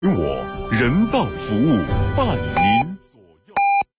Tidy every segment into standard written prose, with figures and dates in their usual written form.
我人道服务伴您左右。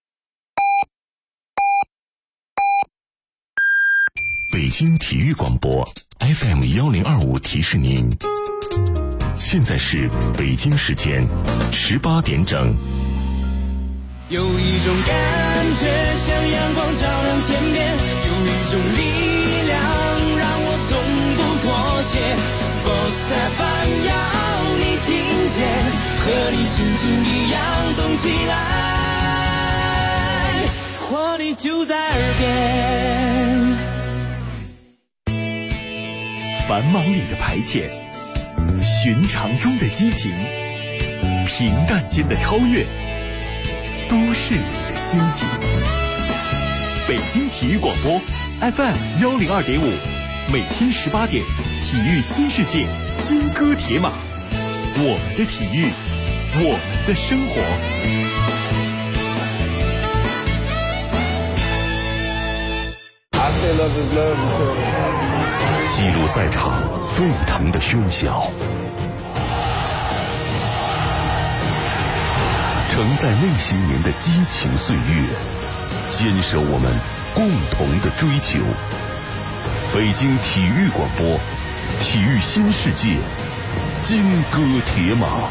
北京体育广播 FM1025提示您，现在是北京时间18点整。 有一种感觉像阳光照亮天边，有一种力量让我从不妥协。Sports FM 要你听见，和你心情一样动起来，活力就在耳边。 繁忙里的排遣，寻常中的激情，平淡间的超越，都市里的心情。北京体育广播 FM102.5，每天18点，体育新世界，金戈铁马，我们的体育，我们的生活。 记录赛场沸腾的喧嚣，承载那些年的激情岁月，坚守我们共同的追求。北京体育广播，体育新世界，金戈铁马。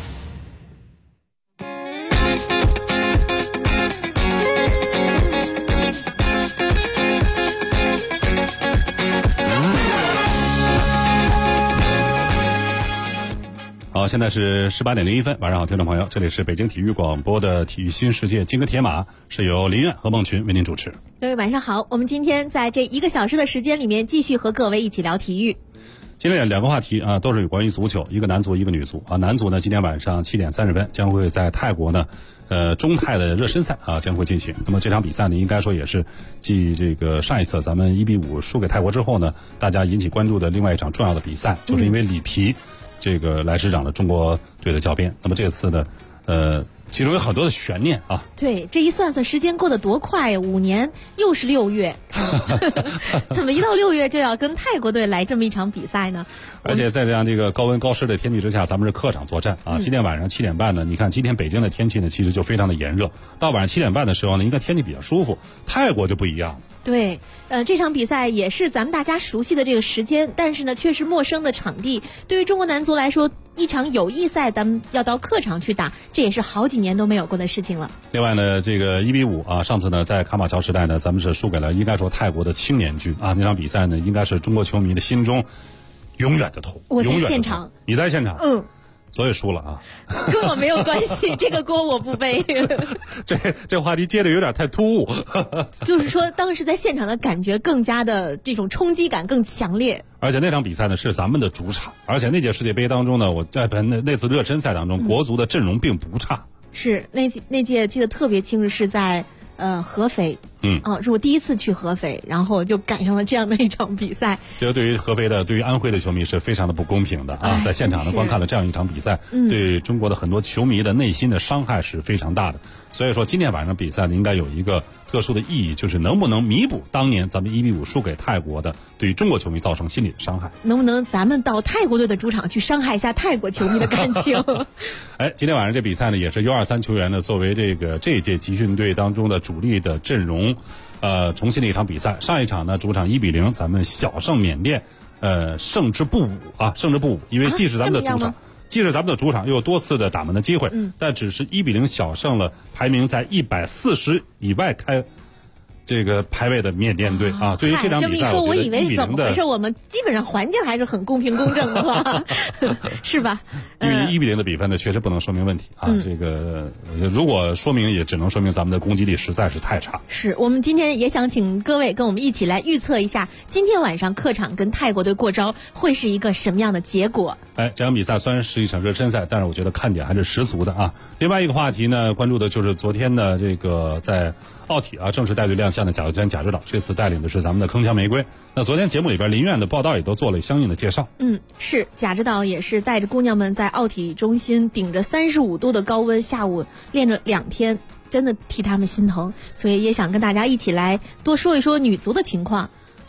好，现在是18点01分，晚上好，听众朋友，这里是北京体育广播的体育新世界金戈铁马，是由林苑和孟群为您主持。 各位晚上好，我们今天在这1个小时的时间里面，继续和各位一起聊体育。 今天两个话题啊，都是有关于足球，一个男足，一个女足啊。男足呢，今天晚上7点30分将会在泰国呢，中泰的热身赛啊将会进行。那么这场比赛呢，应该说也是继这个上一次咱们1-5输给泰国之后呢，大家引起关注的另外一场重要的比赛，就是因为里皮这个来执掌了中国队的教鞭。那么这次呢，其中有很多的悬念啊。 对，这一算算时间过得多快，5年又是6月，怎么一到6月就要跟泰国队来这么一场比赛呢？ 而且在这样这个高温高湿的天气之下，咱们是客场作战啊。今天晚上7点半呢，你看今天北京的天气呢，其实就非常的炎热，到晚上7点半的时候呢，应该天气比较舒服。泰国就不一样了。 对，这场比赛也是咱们大家熟悉的这个时间，但是呢，却是陌生的场地。对于中国男足来说，一场友谊赛咱们要到客场去打，这也是好几年都没有过的事情了。 另外呢，这个1-5啊，上次呢在卡马乔时代呢，咱们是输给了应该说泰国的青年军啊。那场比赛呢，应该是中国球迷的心中永远的痛。 我在现场， 你在现场，所以输了啊， 跟我没有关系，这个锅我不背。 这话题接的有点太突兀。 就是说，当时在现场的感觉更加的这种冲击感更强烈。 而且那场比赛呢是咱们的主场，而且那届世界杯当中呢，我在那次热身赛当中，国足的阵容并不差。 是那届记得特别清楚，是在合肥。是我第一次去合肥，然后就赶上了这样的一场比赛。 这个对于合肥的、对于安徽的球迷是非常的不公平的啊！在现场呢观看了这样一场比赛，对中国的很多球迷的内心的伤害是非常大的。所以说今天晚上比赛呢，应该有一个特殊的意义，就是能不能弥补当年咱们1-5输给泰国的对于中国球迷造成心理的伤害？ 能不能咱们到泰国队的主场去伤害一下泰国球迷的感情？ 今天晚上这比赛呢，也是U23球员呢作为这一届集训队当中的主力的阵容。重新的一场比赛，上一场呢主场1-0，咱们小胜缅甸，胜之不武啊，胜之不武，因为既是咱们的主场，又有多次的打门的机会，但只是1-0小胜了排名在140以外这个排位的缅甸队啊。对于这场比赛， 我以为是怎么回事？我们基本上环境还是很公平公正的吧，是吧？ 因为1-0的比分呢，确实不能说明问题啊。这个如果说明，也只能说明咱们的攻击力实在是太差。 是我们今天也想请各位跟我们一起来预测一下，今天晚上客场跟泰国队过招会是一个什么样的结果？ 这场比赛虽然是一场热身赛，但是我觉得看点还是十足的啊。另外一个话题呢，关注的就是昨天的这个在奥体啊正式带队亮相的贾跃轩贾指导，这次带领的是咱们的铿锵玫瑰。那昨天节目里边林苑的报道也都做了相应的介绍。 是贾指导也是带着姑娘们在奥体中心顶着35度的高温，下午练了2天，真的替他们心疼，所以也想跟大家一起来多说一说女足的情况。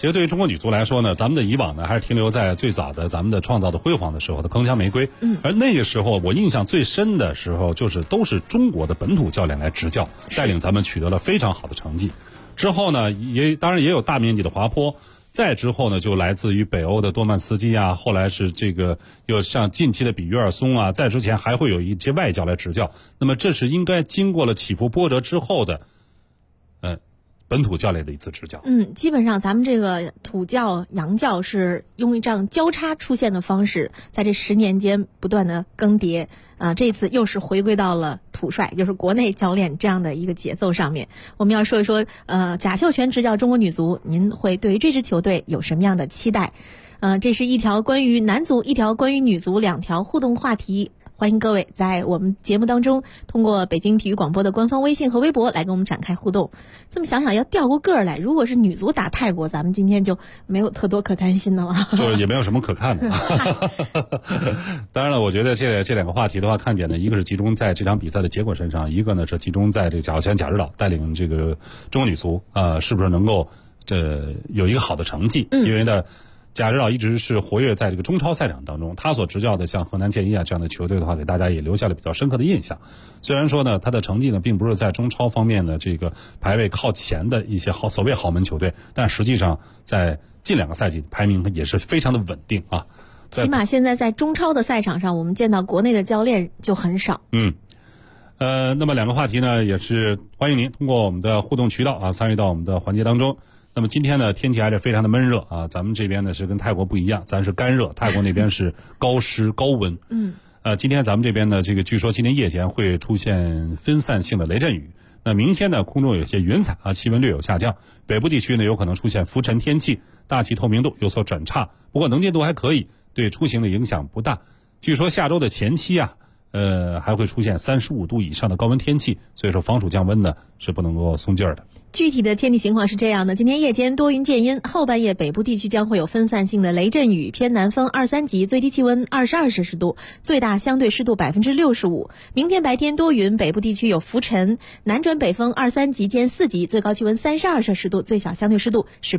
其实对于中国女足来说呢，咱们的以往呢还是停留在最早的咱们的创造的辉煌的时候的铿锵玫瑰。而那个时候我印象最深的时候，就是都是中国的本土教练来执教，带领咱们取得了非常好的成绩。之后呢，当然也有大面积的滑坡。再之后呢，就来自于北欧的多曼斯基啊，后来是这个又像近期的比约尔松啊，在之前还会有一些外教来执教。那么这是应该经过了起伏波折之后的，本土教练的一次执教。 基本上咱们这个土教洋教是用这样交叉出现的方式，在这10年间不断的更迭。这一次又是回归到了土帅，就是国内教练这样的一个节奏上面。我们要说一说，贾秀全执教中国女足，您会对于这支球队有什么样的期待？这是一条关于男足，一条关于女足，2条互动话题。欢迎各位在我们节目当中通过北京体育广播的官方微信和微博来跟我们展开互动。这么想想要调过个儿来，如果是女足打泰国，咱们今天就没有特多可担心的了， 就是也没有什么可看的。当然了，我觉得这2个话题的话，看点呢，一个是集中在这场比赛的结果身上，一个呢是集中在这个贾秀全贾指导带领这个中国女足是不是能够有一个好的成绩。因为呢，贾指导一直是活跃在这个中超赛场当中，他所执教的像河南建一啊这样的球队的话，给大家也留下了比较深刻的印象。虽然说呢，他的成绩呢并不是在中超方面的这个排位靠前的一些所谓豪门球队，但实际上在近2个赛季排名也是非常的稳定啊。 起码现在在中超的赛场上，我们见到国内的教练就很少。 那么2个话题呢，也是欢迎您通过我们的互动渠道参与到我们的环节当中。那么今天呢，天气还是非常的闷热咱们这边呢是跟泰国不一样，咱是干热，泰国那边是高湿高温。今天咱们这边呢，这个据说今天夜间会出现分散性的雷阵雨。那明天呢，空中有些云彩气温略有下降，北部地区呢有可能出现浮尘天气，大气透明度有所转差，不过能见度还可以，对出行的影响不大。据说下周的前期还会出现35度以上的高温天气，所以说防暑降温呢是不能够松劲儿的。 具体的天气情况是这样的：今天夜间多云见阴，后半夜北部地区将会有分散性的雷阵雨，偏南风2、3级，最低气温22摄氏度，最大相对湿度65%。明天白天多云，北部地区有浮尘，南转北风2、3级兼4级，最高气温32摄氏度，最小相对湿度是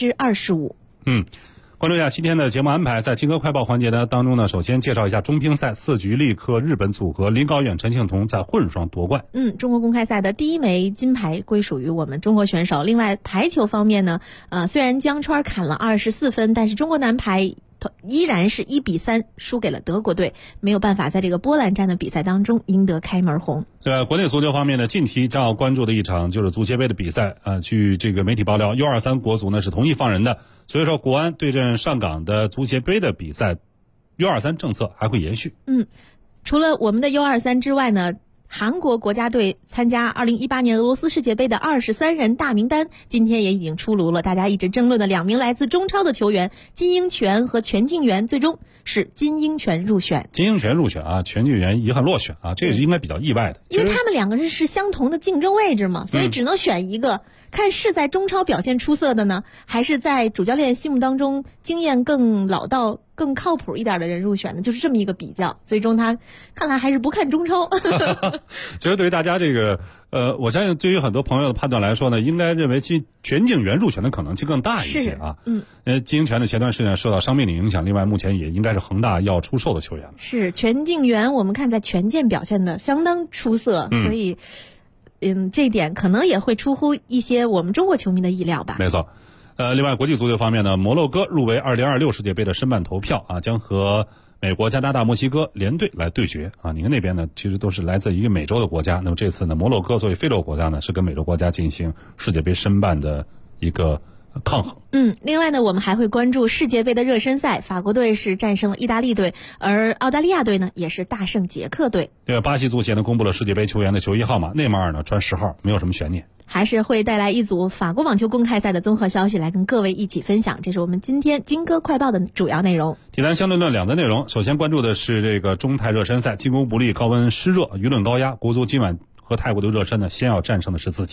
25%。 关注一下今天的节目安排，在金歌快报环节的当中呢，首先介绍一下中乒赛4局力克日本组合林高远、陈庆彤在混双夺冠。 中国公开赛的第1枚金牌归属于我们中国选手。另外排球方面呢，虽然江川砍了24分，但是中国男排依然是1比3输给了德国队，没有办法在这个波兰站的比赛当中赢得开门红。 国内足球方面呢，近期将要关注的一场就是足协杯的比赛据这个媒体爆料，U23国足呢是同意放人的，所以说国安对阵上港的足协杯的比赛 U23 政策还会延续。 除了我们的 U23 之外呢，韩国国家队参加2018年俄罗斯世界杯的23人大名单今天也已经出炉了。大家一直争论的2名来自中超的球员金英权和全敬元，最终是金英权入选。 金英权入选全敬元遗憾落选这个是应该比较意外的， 因为他们2个人是相同的竞争位置嘛，所以只能选一个。看是在中超表现出色的呢，还是在主教练心目当中经验更老道、更靠谱一点的人入选的，就是这么一个比较。最终他看来还是不看中超。 其实对于大家这个我相信对于很多朋友的判断来说呢，应该认为全敬元入选的可能性更大一些金英权的前段时间受到伤病的影响，另外目前也应该是恒大要出售的球员了。 是全敬元，我们看在权健表现的相当出色，所以这一点可能也会出乎一些我们中国球迷的意料吧。 没错。另外国际足球方面呢，摩洛哥入围2026世界杯的申办投票将和美国、加拿大、墨西哥联队来对决你看那边呢其实都是来自一个美洲的国家，那么这次呢摩洛哥作为非洲国家呢是跟美洲国家进行世界杯申办的一个抗衡。 另外呢，我们还会关注世界杯的热身赛，法国队是战胜了意大利队，而澳大利亚队呢也是大胜捷克队。 巴西足协呢公布了世界杯球员的球衣号码，内马尔呢穿10号，没有什么悬念。 还是会带来一组法国网球公开赛的综合消息来跟各位一起分享，这是我们今天金歌快报的主要内容。 体坛相对论2则内容，首先关注的是这个中泰热身赛，进攻不利，高温湿热，舆论高压，国足今晚和泰国的热身呢先要战胜的是自己。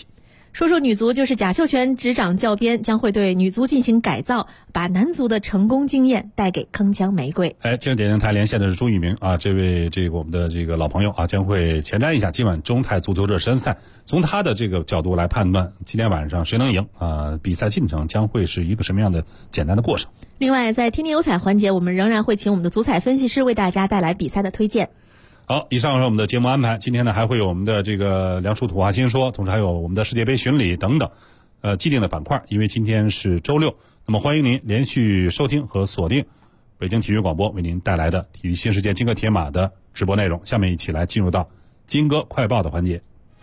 说说女足，就是贾秀全执掌教鞭，将会对女足进行改造，把男足的成功经验带给铿锵玫瑰。 今日点评台连线的是朱一鸣啊，这位我们的老朋友啊，将会前瞻一下今晚中泰足球热身赛，从他的这个角度来判断今天晚上谁能赢啊，比赛进程将会是一个什么样的简单的过程。 另外，在天天有彩环节，我们仍然会请我们的足彩分析师为大家带来比赛的推荐。 好，以上是我们的节目安排。今天呢，还会有我们的梁叔土话新说，同时还有我们的世界杯巡礼等等，既定的板块。因为今天是周六，那么欢迎您连续收听和锁定北京体育广播为您带来的体育新世界金戈铁马的直播内容。下面一起来进入到金戈快报的环节。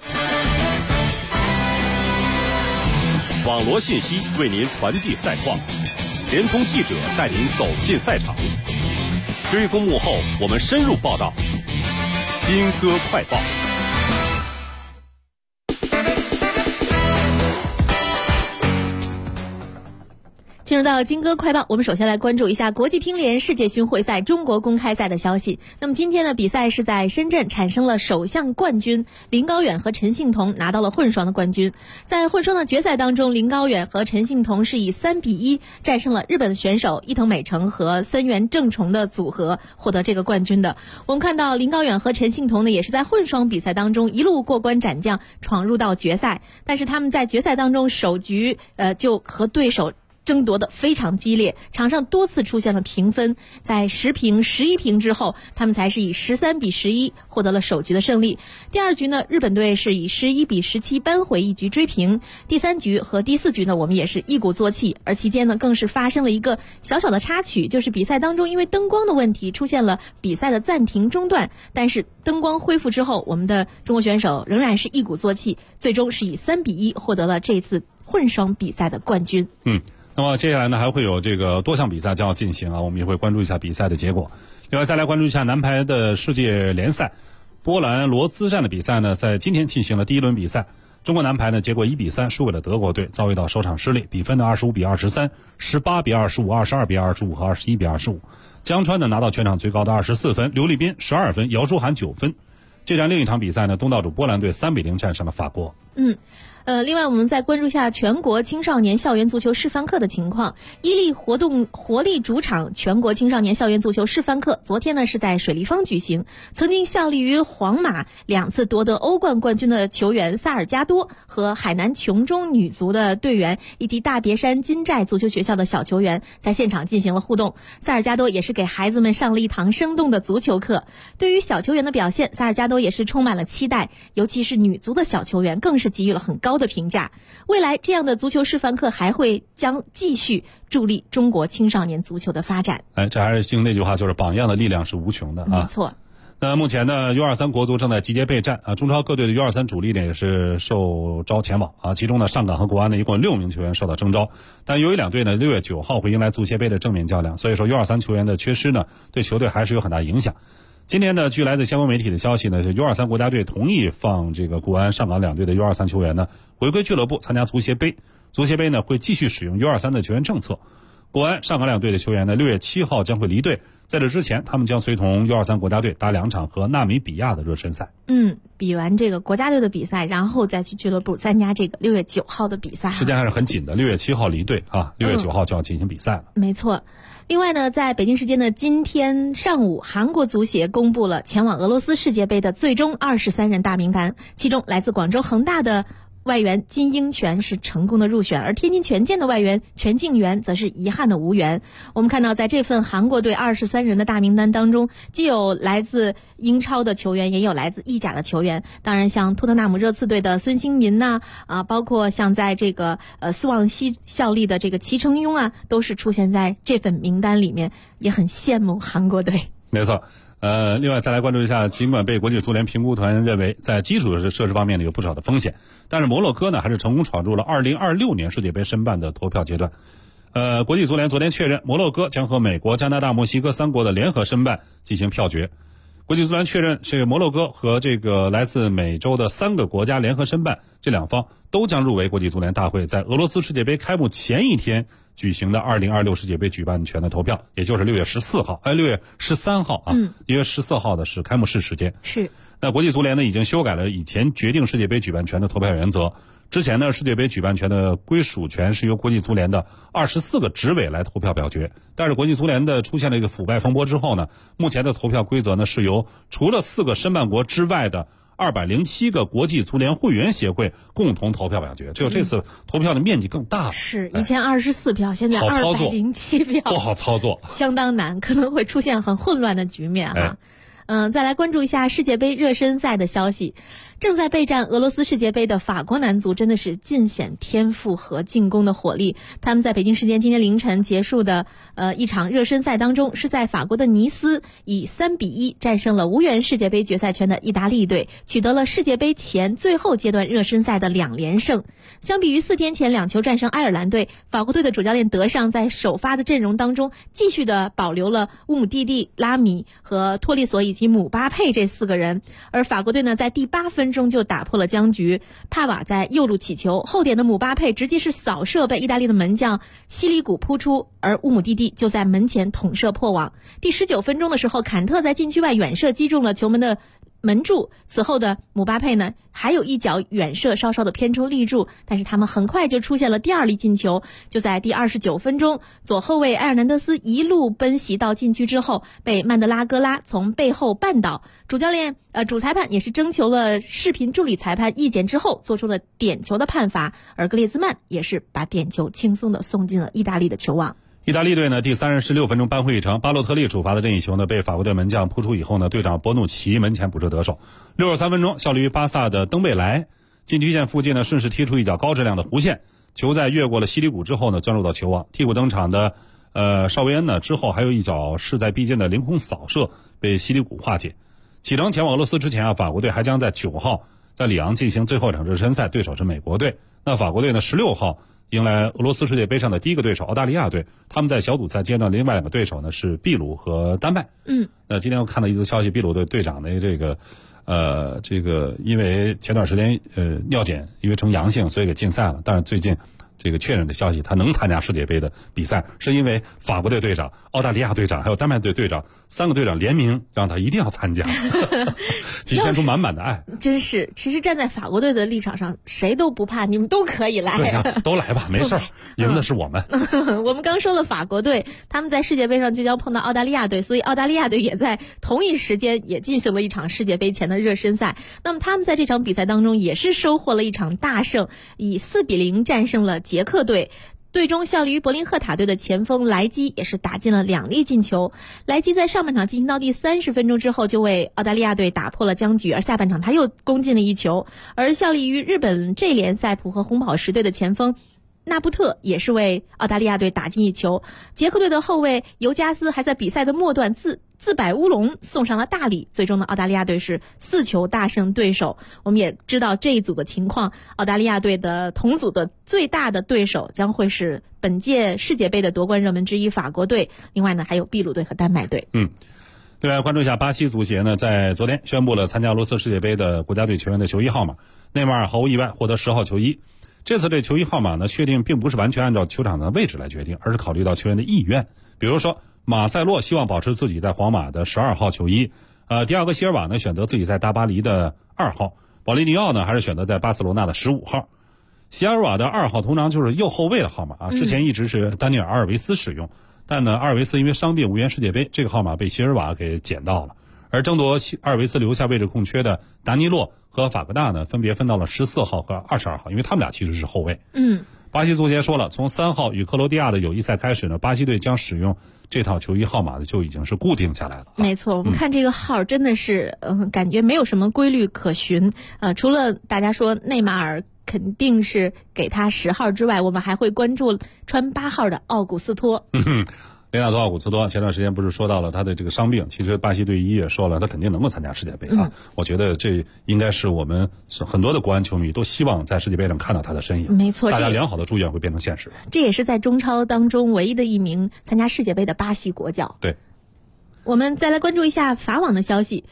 网罗信息为您传递赛况，联通记者带您走进赛场，追踪幕后我们深入报道。金戈快报。 进入到金戈快报，我们首先来关注一下国际乒联世界巡回赛中国公开赛的消息。那么今天的比赛是在深圳产生了首项冠军，林高远和陈幸同拿到了混双的冠军。在混双的决赛当中，林高远和陈幸同是以3-1战胜了日本选手伊藤美诚和森原正崇的组合，获得这个冠军的。我们看到林高远和陈幸同呢，也是在混双比赛当中一路过关斩将，闯入到决赛。但是他们在决赛当中首局就和对手争夺的非常激烈，场上多次出现了平分，在10平、11平之后，他们才是以13-11获得了首局的胜利。第二局呢，日本队是以11-17扳回一局追平。第3局和第4局呢，我们也是一鼓作气，而期间呢，更是发生了一个小小的插曲，就是比赛当中因为灯光的问题出现了比赛的暂停中断，但是灯光恢复之后，我们的中国选手仍然是一鼓作气，最终是以3-1获得了这次混双比赛的冠军。 那么接下来呢，还会有多项比赛将要进行啊，我们也会关注一下比赛的结果。另外再来关注一下男排的世界联赛，波兰罗兹站的比赛呢，在今天进行了第一轮比赛。中国男排呢，结果1-3输给了德国队，遭遇到首场失利，比分呢25-23、18-25、22-25和21-25。江川呢拿到全场最高的24分，刘立斌12分，姚舒涵9分。这站另一场比赛呢，东道主波兰队3-0战胜了法国。 另外我们再关注一下全国青少年校园足球示范课的情况。伊利活力主场全国青少年校园足球示范课昨天呢是在水立方举行。曾经效力于皇马2次夺得欧冠冠军的球员萨尔加多和海南琼中女足的队员以及大别山金寨足球学校的小球员在现场进行了互动。萨尔加多也是给孩子们上了一堂生动的足球课。对于小球员的表现，萨尔加多也是充满了期待，尤其是女足的小球员更是给予了很高的评价。未来这样的足球示范课将继续助力中国青少年足球的发展。 这还是应那句话，就是榜样的力量是无穷的啊。 没错。 那目前呢 U23 国足正在集结备战啊，中超各队的 U23 主力呢也是受招前往啊，其中呢上港和国安呢一共6名球员受到征召，但由于两队呢6月9号会迎来足协杯的正面较量，所以说 U23 球员的缺失呢对球队还是有很大影响。今天呢，据来自相关媒体的消息呢，是 U23 国家队同意放国安、上港两队的 U23 球员呢回归俱乐部参加足协杯。足协杯呢会继续使用 U23 的球员政策。国安、上港两队的球员呢6月7号将会离队，在这之前，他们将随同 U23 国家队打2场和纳米比亚的热身赛。 比完国家队的比赛，然后再去俱乐部参加6月9号的比赛。 时间还是很紧的，6月7号离队啊，6月9号就要进行比赛了。 没错。另外呢，在北京时间的今天上午，韩国足协公布了前往俄罗斯世界杯的最终23人大名单，其中来自广州恒大的外援金英权是成功的入选，而天津权健的外援全敬元则是遗憾的无缘。我们看到在这份韩国队23人的大名单当中，既有来自英超的球员，也有来自意甲的球员。当然像托特纳姆热刺队的孙兴民包括像在斯旺西效力的齐成庸都是出现在这份名单里面，也很羡慕韩国队。 没错。另外再来关注一下，尽管被国际足联评估团认为在基础设施方面呢有不少的风险，但是摩洛哥呢还是成功闯入了2026年世界杯申办的投票阶段。国际足联昨天确认，摩洛哥将和美国、加拿大、墨西哥3国的联合申办进行票决。国际足联确认，是摩洛哥和来自美洲的3个国家联合申办，这2方都将入围国际足联大会在俄罗斯世界杯开幕前一天举行的2026世界杯举办权的投票，也就是6月13号6月13号啊，6月14号的是开幕式时间。 是。 那国际足联呢已经修改了以前决定世界杯举办权的投票原则， 之前呢，世界杯举办权的归属权是由国际足联的24个执委来投票表决。但是国际足联的出现了一个腐败风波之后呢，目前的投票规则呢是由除了4个申办国之外的207个国际足联会员协会共同投票表决。只有这次投票的面积更大了。 是以前24票，现在207票， 不好操作， 相当难，可能会出现很混乱的局面啊。再来关注一下世界杯热身赛的消息。正在备战俄罗斯世界杯的法国男足真的是尽显天赋和进攻的火力。他们在北京时间今天凌晨结束的一场热身赛当中，是在法国的尼斯以3-1战胜了无缘世界杯决赛圈的意大利队，取得了世界杯前最后阶段热身赛的2连胜。相比于4天前2球战胜爱尔兰队，法国队的主教练德尚在首发的阵容当中继续的保留了乌姆蒂蒂、拉米和托利索以及姆巴佩这4个人。而法国队呢，在第8分钟就打破了僵局，帕瓦在右路起球，后点的姆巴佩直接是扫射被意大利的门将西里古扑出，而乌姆蒂蒂就在门前捅射破网。第19分钟的时候，坎特在禁区外远射击中了球门的门柱，此后的姆巴佩呢还有一脚远射稍稍的偏出立柱，但是他们很快就出现了第2粒进球。就在第29分钟，左后卫埃尔南德斯一路奔袭到禁区之后，被曼德拉戈拉从背后绊倒，主裁判也是征求了视频助理裁判意见之后做出了点球的判罚，而格列兹曼也是把点球轻松的送进了意大利的球网。 意大利队呢，第36分钟扳回一城，巴洛特利主罚的任意球呢，被法国队门将扑出以后呢，队长博努奇门前补射得手。63分钟，效力于巴萨的登贝莱禁区线附近呢，顺势踢出一脚高质量的弧线，球在越过了西里古之后呢，钻入到球网。替补登场的邵维恩呢，之后还有一脚势在必进的凌空扫射被西里古化解。启程前往俄罗斯之前啊，法国队还将在9号在里昂进行最后一场热身赛，对手是美国队。那法国队呢，16号迎来俄罗斯世界杯上的第一个对手澳大利亚队，他们在小组赛阶段另外2个对手呢是秘鲁和丹麦。那今天我看到一则消息，秘鲁队队长的这个因为前段时间尿检因为呈阳性，所以给禁赛了。但是最近这个确认的消息，他能参加世界杯的比赛，是因为法国队队长、澳大利亚队长还有丹麦队队长3个队长联名让他一定要参加，体现出满满的爱。 真是，其实站在法国队的立场上，谁都不怕，你们都可以来。 对呀，都来吧，没事儿，赢的是我们。 我们刚说了法国队，他们在世界杯上就将碰到澳大利亚队，所以澳大利亚队也在同一时间也进行了一场世界杯前的热身赛。那么他们在这场比赛当中也是收获了一场大胜，以4-0战胜了捷克队。队中效力于柏林赫塔队的前锋莱基也是打进了2粒进球。莱基在上半场进行到第30分钟之后，就为澳大利亚队打破了僵局，而下半场他又攻进了1球。而效力于日本 J 联赛普和红宝石队的前锋纳布特也是为澳大利亚队打进1球。捷克队的后卫尤加斯还在比赛的末段自摆乌龙，送上了大礼。最终呢，澳大利亚队是4球大胜对手。我们也知道这一组的情况，澳大利亚队的同组的最大的对手将会是本届世界杯的夺冠热门之一法国队，另外呢还有秘鲁队和丹麦队。 另外关注一下巴西足协呢，在昨天宣布了参加俄罗斯世界杯的国家队球员的球衣号码，内马尔毫无意外获得10号球衣。这次这球衣号码呢，确定并不是完全按照球场的位置来决定，而是考虑到球员的意愿。比如说马塞洛希望保持自己在皇马的12号球衣，迪亚戈希尔瓦呢选择自己在大巴黎的2号，保利尼奥呢还是选择在巴塞罗那的15号。席尔瓦的2号通常就是右后卫的号码啊，之前一直是丹尼尔·阿尔维斯使用，但呢阿尔维斯因为伤病无缘世界杯，这个号码被席尔瓦给捡到了。而争夺阿尔维斯留下位置空缺的达尼洛和法格纳呢，分别分到了14号和22号，因为他们俩其实是后卫。巴西足协说了，从3号与克罗地亚的友谊赛开始呢，巴西队将使用这套球衣号码的就已经是固定下来了。 没错，我们看这个号真的是感觉没有什么规律可循。除了大家说内马尔肯定是给他10号之外，我们还会关注穿8号的奥古斯托。 雷纳多·奥古斯托前段时间不是说到了他的这个伤病，其实巴西队医也说了，他肯定能够参加世界杯啊。我觉得这应该是我们很多的国安球迷都希望在世界杯上看到他的身影。 没错， 大家良好的祝愿会变成现实。 这也是在中超当中唯一的一名参加世界杯的巴西国脚。 对， 我们再来关注一下法网的消息。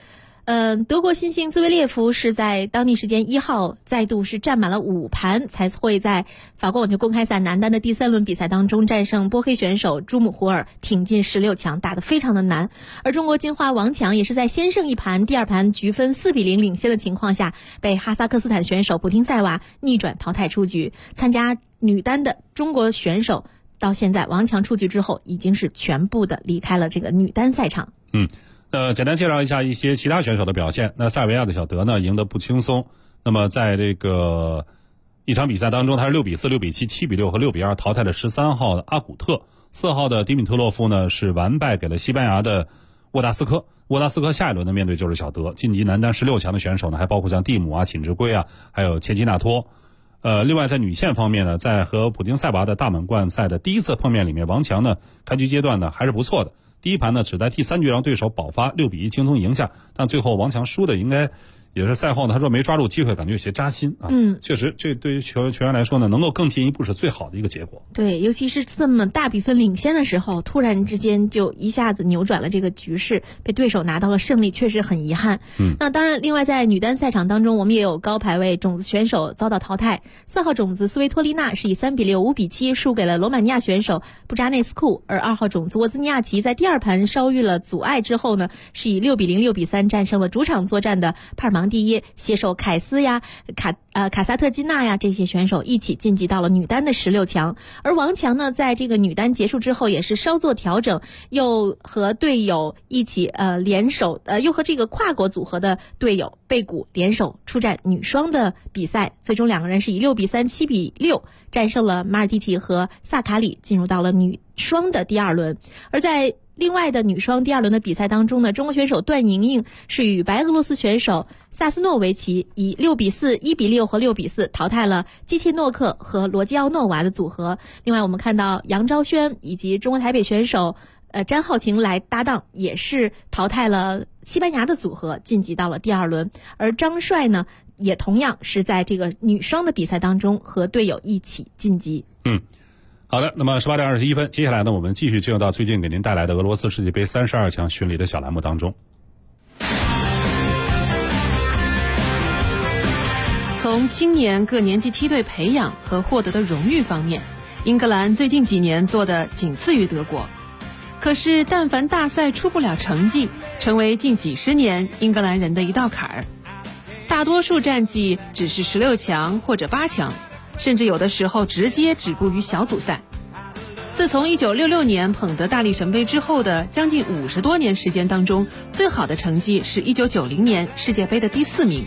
德国新星兹维列夫是在当地时间1号再度是占满了5盘，才会在法国网球公开赛男单的第3轮比赛当中战胜波黑选手朱姆胡尔，挺进16强，打得非常的难。而中国金花王强也是在先胜1盘，第2盘局分4-0领先的情况下，被哈萨克斯坦选手普廷塞娃逆转淘汰出局。参加女单的中国选手到现在，王强出局之后已经是全部的离开了这个女单赛场。 简单介绍一下一些其他选手的表现。那塞尔维亚的小德呢，赢得不轻松。那么在这个一场比赛当中，他是6比4、6比7、7比6和6比2淘汰了13号的阿古特。4号的迪米特洛夫呢是完败给了西班牙的沃达斯科。沃达斯科下一轮的面对就是小德。晋级男单16强的选手呢，还包括像蒂姆啊、锦织圭啊，还有切基纳托。另外在女线方面呢，在和普丁塞娃的大满贯赛的第一次碰面里面，王强呢开局阶段呢还是不错的。第一盘呢只在第3局让对手爆发6比1轻松赢下，但最后王强输的应该也是赛后呢，他说没抓住机会，感觉有些扎心啊。确实这对于球员来说呢，能够更进一步是最好的一个结果。 对，尤其是这么大比分领先的时候，突然之间就一下子扭转了这个局势，被对手拿到了胜利，确实很遗憾。那当然，另外在女单赛场当中，我们也有高排位种子选手遭到淘汰。4号种子斯维托利娜是以3比6、5比7输给了罗马尼亚选手布扎内斯库，而2号种子沃兹尼亚奇在第2盘稍遇了阻碍之后呢，是以6比0、6比3战胜了主场作战的帕尔芒第一，携手凯斯呀、卡萨特基娜呀这些选手一起晋级到了女单的16强。而王强呢，在这个女单结束之后也是稍作调整，又和队友一起联手又和这个跨国组合的队友贝古联手出战女双的比赛，最终2个人是以6比3、7比6战胜了马尔蒂奇和萨卡里，进入到了女双的第2轮。而在另外的女双第2轮的比赛当中呢，中国选手段莹莹是与白俄罗斯选手萨斯诺维奇以6比4、1比6和6比4淘汰了基切诺克和罗基奥诺娃的组合。另外我们看到杨昭轩以及中国台北选手詹浩晴来搭档，也是淘汰了西班牙的组合，晋级到了第2轮。而张帅呢，也同样是在这个女双的比赛当中和队友一起晋级。 好的，那么18点21分，接下来呢，我们继续进入到最近给您带来的俄罗斯世界杯32强巡礼的小栏目当中。 从青年各年级梯队培养和获得的荣誉方面，英格兰最近几年做的仅次于德国。可是但凡大赛出不了成绩，成为近几十年英格兰人的一道坎儿。大多数战绩只是16强或者8强，甚至有的时候直接止步于小组赛。自从1966年捧得大力神杯之后的将近50多年时间当中，最好的成绩是1990年世界杯的第4名。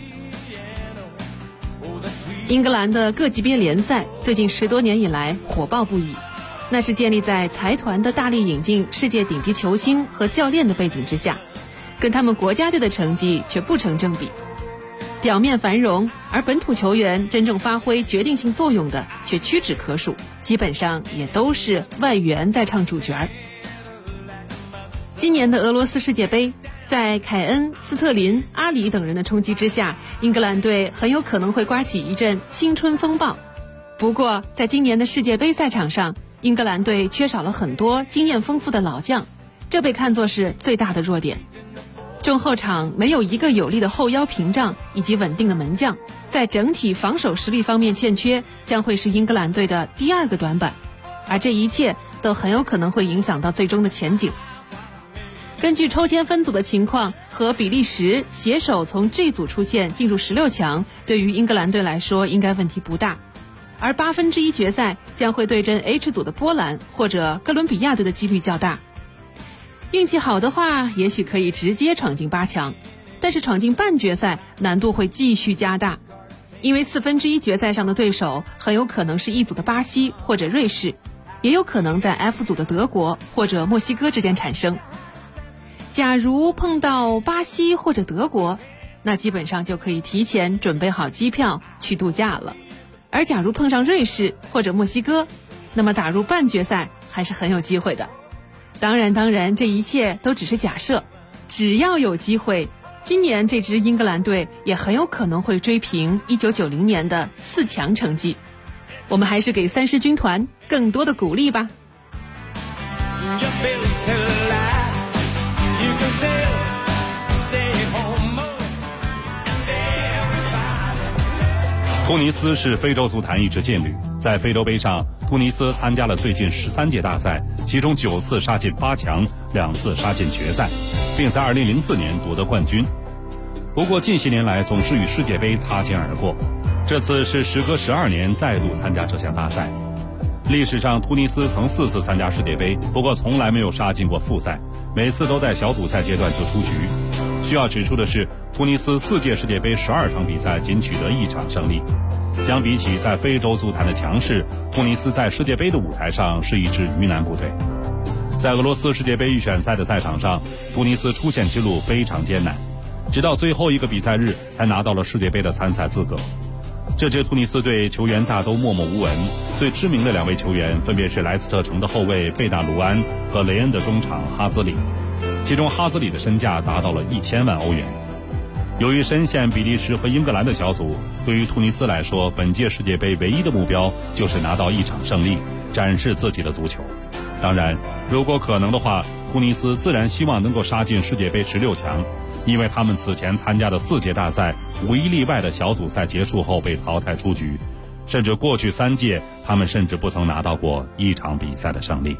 英格兰的各级别联赛最近10多年以来火爆不已，那是建立在财团的大力引进世界顶级球星和教练的背景之下，跟他们国家队的成绩却不成正比。表面繁荣，而本土球员真正发挥决定性作用的却屈指可数，基本上也都是外援在唱主角儿。今年的俄罗斯世界杯，在凯恩、斯特林、阿里等人的冲击之下，英格兰队很有可能会刮起一阵青春风暴。不过在今年的世界杯赛场上，英格兰队缺少了很多经验丰富的老将，这被看作是最大的弱点。中后场没有一个有力的后腰屏障以及稳定的门将，在整体防守实力方面欠缺，将会是英格兰队的第2个短板，而这一切都很有可能会影响到最终的前景。根据抽签分组的情况，和比利时携手从这组出线进入16强，对于英格兰队来说应该问题不大。而1/8决赛将会对阵 H 组的波兰或者哥伦比亚队的几率较大。运气好的话，也许可以直接闯进8强，但是闯进半决赛难度会继续加大，因为1/4决赛上的对手很有可能是一组的巴西或者瑞士，也有可能在 F 组的德国或者墨西哥之间产生。假如碰到巴西或者德国，那基本上就可以提前准备好机票去度假了。而假如碰上瑞士或者墨西哥，那么打入半决赛还是很有机会的。当然，这一切都只是假设。只要有机会，今年这支英格兰队也很有可能会追平1990年的4强成绩。我们还是给三狮军团更多的鼓励吧。 You're built to last. You can still say home. 突尼斯是非洲足坛一支劲旅，在非洲杯上，突尼斯参加了最近13届大赛，其中9次杀进8强，2次杀进决赛，并在2004年夺得冠军。不过近些年来总是与世界杯擦肩而过，这次是时隔12年再度参加这项大赛。历史上突尼斯曾4次参加世界杯，不过从来没有杀进过复赛，每次都在小组赛阶段就出局。需要指出的是，突尼斯4届世界杯12场比赛仅取得1场胜利。相比起在非洲足坛的强势，突尼斯在世界杯的舞台上是一支鱼腩部队。在俄罗斯世界杯预选赛的赛场上，突尼斯出线之路非常艰难，直到最后一个比赛日才拿到了世界杯的参赛资格。这支突尼斯队球员大都默默无闻，最知名的2位球员分别是莱斯特城的后卫贝纳卢安和雷恩的中场哈兹里，其中哈兹里的身价达到了1000万欧元。由于深陷比利时和英格兰的小组，对于突尼斯来说，本届世界杯唯一的目标就是拿到1场胜利，展示自己的足球。当然，如果可能的话，突尼斯自然希望能够杀进世界杯16强，因为他们此前参加的4届大赛无一例外的小组赛结束后被淘汰出局，甚至过去3届他们甚至不曾拿到过1场比赛的胜利。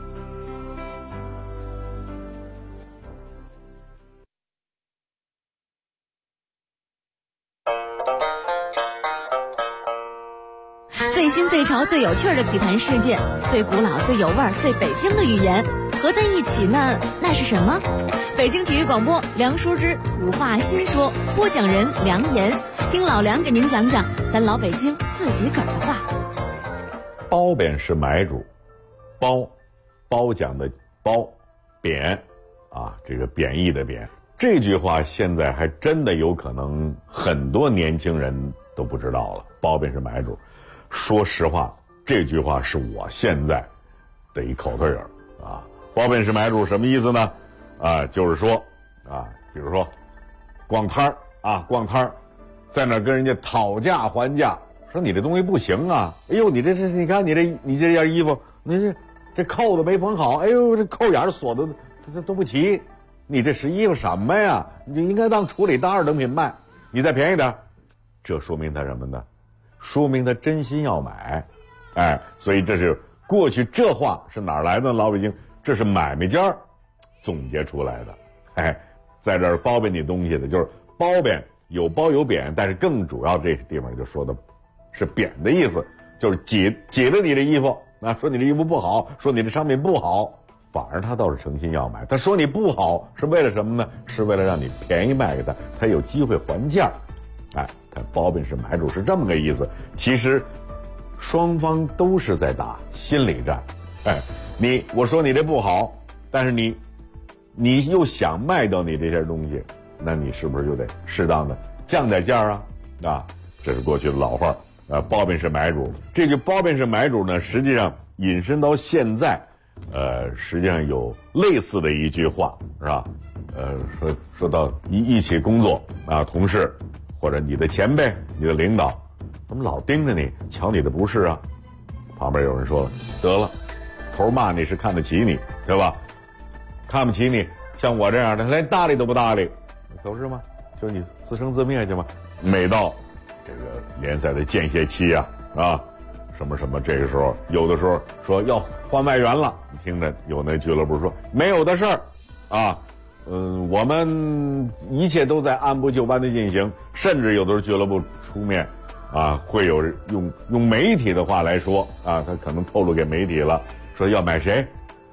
最新最潮最有趣的体坛事件，最古老最有味儿最北京的语言合在一起呢，那是什么？北京体育广播梁淑之土话新说，播讲人梁岩，听老梁给您讲讲咱老北京自己个儿的话。 褒贬是买主，褒奖的褒，贬啊，这个贬义的贬。这句话现在还真的有可能很多年轻人都不知道了。褒贬是买主，说实话，这句话是我现在的一口头语啊。褒贬是买主什么意思呢？就是说比如说逛摊儿，在那跟人家讨价还价，说你这东西不行啊，哎呦你看你这件衣服，你这扣子没缝好，哎呦这扣眼锁的都不齐，你这是衣服什么呀？你就应该当处理当二等品卖，你再便宜点。这说明他什么呢？说明他真心要买。所以这是过去这话是哪儿来的？老北京，这是买卖家总结出来的。在这儿褒贬你东西的，就是褒贬，有褒有贬，但是更主要这地方就说的是贬的意思，就是挤了你这衣服，说你这衣服不好，说你这商品不好，反而他倒是诚心要买。他说你不好是为了什么呢？是为了让你便宜卖给他，他有机会还价。他褒贬是买主是这么个意思。其实双方都是在打心理战。我说你这不好，但是你又想卖掉你这些东西，那你是不是就得适当的降点价啊？这是过去的老话。褒贬是买主。这句褒贬是买主呢，实际上引申到现在，实际上有类似的一句话，是吧？说到一起工作同事或者你的前辈、你的领导，怎么老盯着你，瞧你的不是啊？旁边有人说了，得了，头骂你是看得起你，对吧？看不起你，像我这样的连搭理都不搭理，可不是吗？就你自生自灭去吗？每到这个联赛的间歇期什么什么，这个时候有的时候说要换外援了，你听着有那俱乐部说没有的事儿我们一切都在按部就班的进行，甚至有的时候俱乐部出面会有用媒体的话来说他可能透露给媒体了，说要买谁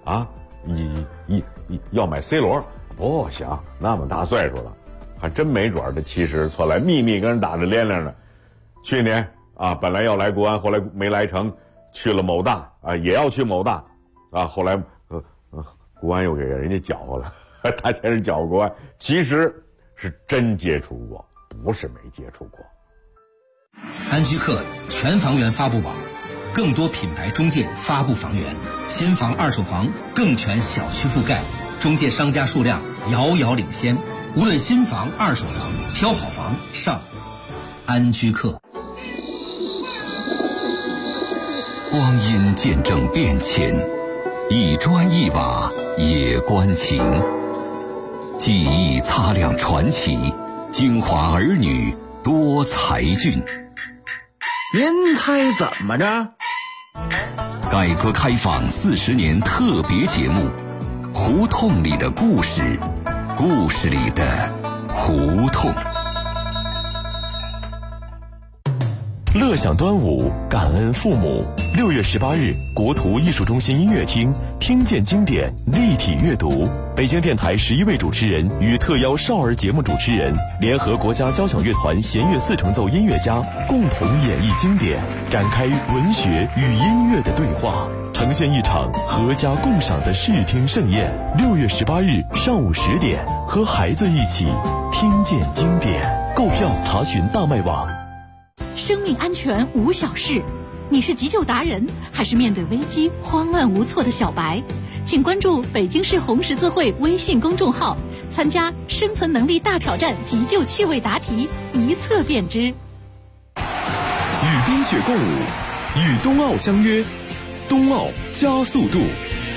要买 C 罗，不行，那么大岁数了，还真没准这其实错来秘密跟人打着连连呢。去年本来要来国安，后来没来成，去了某大也要去某大后来国安又给人家搅和了。他先是搅和国安，其实是真接触过，不是没接触过。 安居客全房源发布网，更多品牌中介发布房源，新房二手房更全小区覆盖，中介商家数量遥遥领先。无论新房二手房，挑好房上安居客。 光阴见证变迁，一砖一瓦也关情。记忆擦亮传奇，京华儿女多才俊。 您猜怎么着？ 改革开放40年特别节目，胡同里的故事，故事里的胡同。 乐享端午，感恩父母。6月18日，国图艺术中心音乐厅，听见经典，立体阅读。北京电台11位主持人与特邀少儿节目主持人，联合国家交响乐团弦乐4重奏音乐家，共同演绎经典，展开文学与音乐的对话，呈现一场阖家共赏的视听盛宴。6月18日上午10点，和孩子一起听见经典。购票查询大麦网。 生命安全无小事，你是急救达人，还是面对危机慌乱无措的小白？请关注北京市红十字会微信公众号，参加生存能力大挑战急救趣味答题，一测便知。 与冰雪共舞，与冬奥相约，冬奥加速度。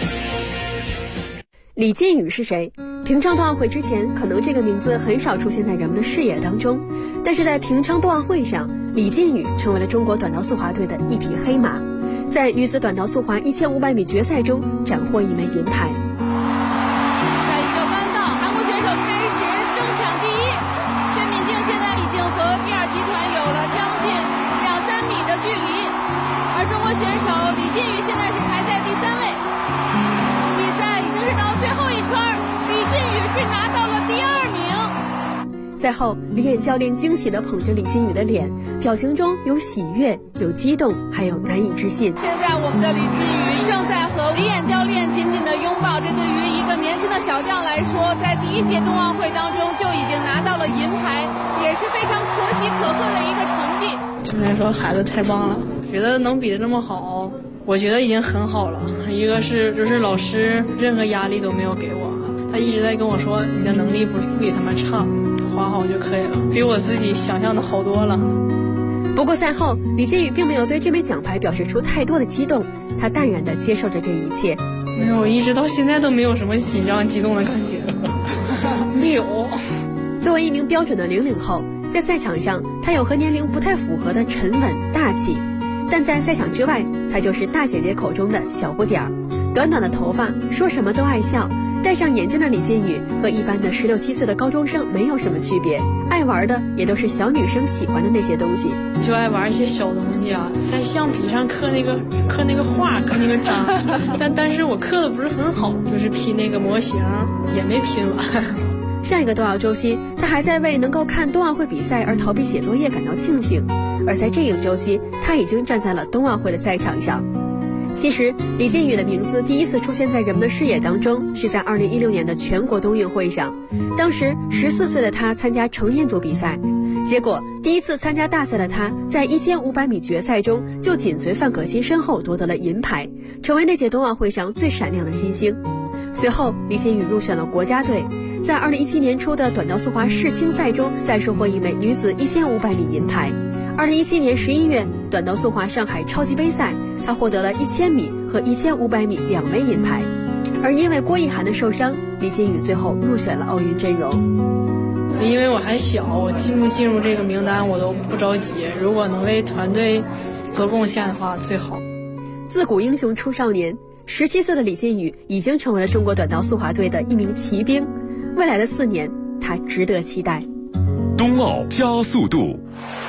李金羽是谁？平昌冬奥会之前，可能这个名字很少出现在人们的视野当中，但是在平昌冬奥会上，李金羽成为了中国短道速滑队的一匹黑马，在女子短道速滑1500米决赛中斩获1枚银牌。 在一个弯道，韩国选手开始争抢第一，薛敏静现在已经和第二集团有了将近2-3米的距离，而中国选手李金羽现在是排在第3位。比赛已经是到最后一圈，李金羽是拿到了第2名。 赛后，李演教练惊喜地捧着李金羽的脸，表情中有喜悦，有激动，还有难以置信。 现在我们的李金羽正在和李演教练紧紧地拥抱，这对于一个年轻的小将来说，在第1届冬奥会当中就已经拿到了银牌，也是非常可喜可贺的一个成绩。 只能说孩子太棒了，觉得能比得这么好，我觉得已经很好了。一个是就是老师任何压力都没有给我，他一直在跟我说你的能力不比他们差，滑好就可以了，比我自己想象的好多了。 不过赛后，李金羽并没有对这枚奖牌表示出太多的激动，他淡然地接受着这一切。 没有，一直到现在都没有什么紧张激动的感觉，没有。 作为一名标准的00后，在赛场上他有和年龄不太符合的沉稳大气，但在赛场之外，他就是大姐姐口中的小不点儿。短短的头发，说什么都爱笑。戴上眼镜的李金羽和一般的16、17岁的高中生没有什么区别，爱玩的也都是小女生喜欢的那些东西， 就爱玩一些小东西啊，在橡皮上刻那个画，刻那个章，但是我刻的不是很好，就是拼那个模型也没拼完。 上一个冬奥周期，他还在为能够看冬奥会比赛而逃避写作业感到庆幸，而在这个周期，他已经站在了冬奥会的赛场上。其实，李金羽的名字第一次出现在人们的视野当中，是在2016年的全国冬运会上。当时14岁的他参加成年组比赛，结果第一次参加大赛的他，在1500米决赛中就紧随范可新身后夺得了银牌，成为那届冬奥会上最闪亮的新星。随后，李金羽入选了国家队，在2017年初的短道速滑世青赛中再收获1枚女子1500米银牌。2017年11月，短道速滑上海超级杯赛，他获得了1000米和1500米2枚银牌。而因为郭奕涵的受伤，李金羽最后入选了奥运阵容。 因为我还小，我进不进入这个名单我都不着急，如果能为团队做贡献的话最好。 自古英雄出少年，17岁的李金羽已经成为了中国短道速滑队的一名骑兵，未来的4年，他值得期待。 冬奥加速度。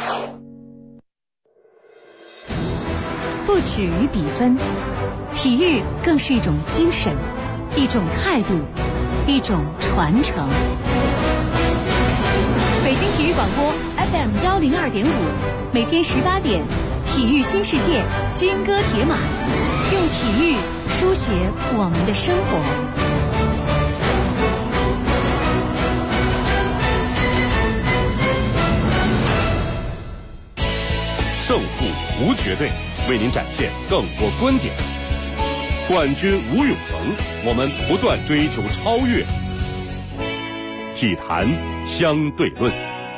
不止于比分，体育更是一种精神，一种态度，一种传承。北京体育广播 FM 102.5，每天18点，体育新世界，军歌铁马，用体育书写我们的生活。 胜负无绝对，为您展现更多观点。冠军无永恒，我们不断追求超越。体坛相对论。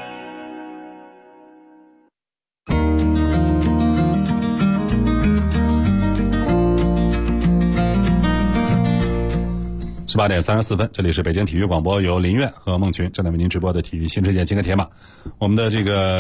18点34分，这里是北京体育广播，由林苑和孟群正在为您直播的体育新世界金戈铁马。我们的这个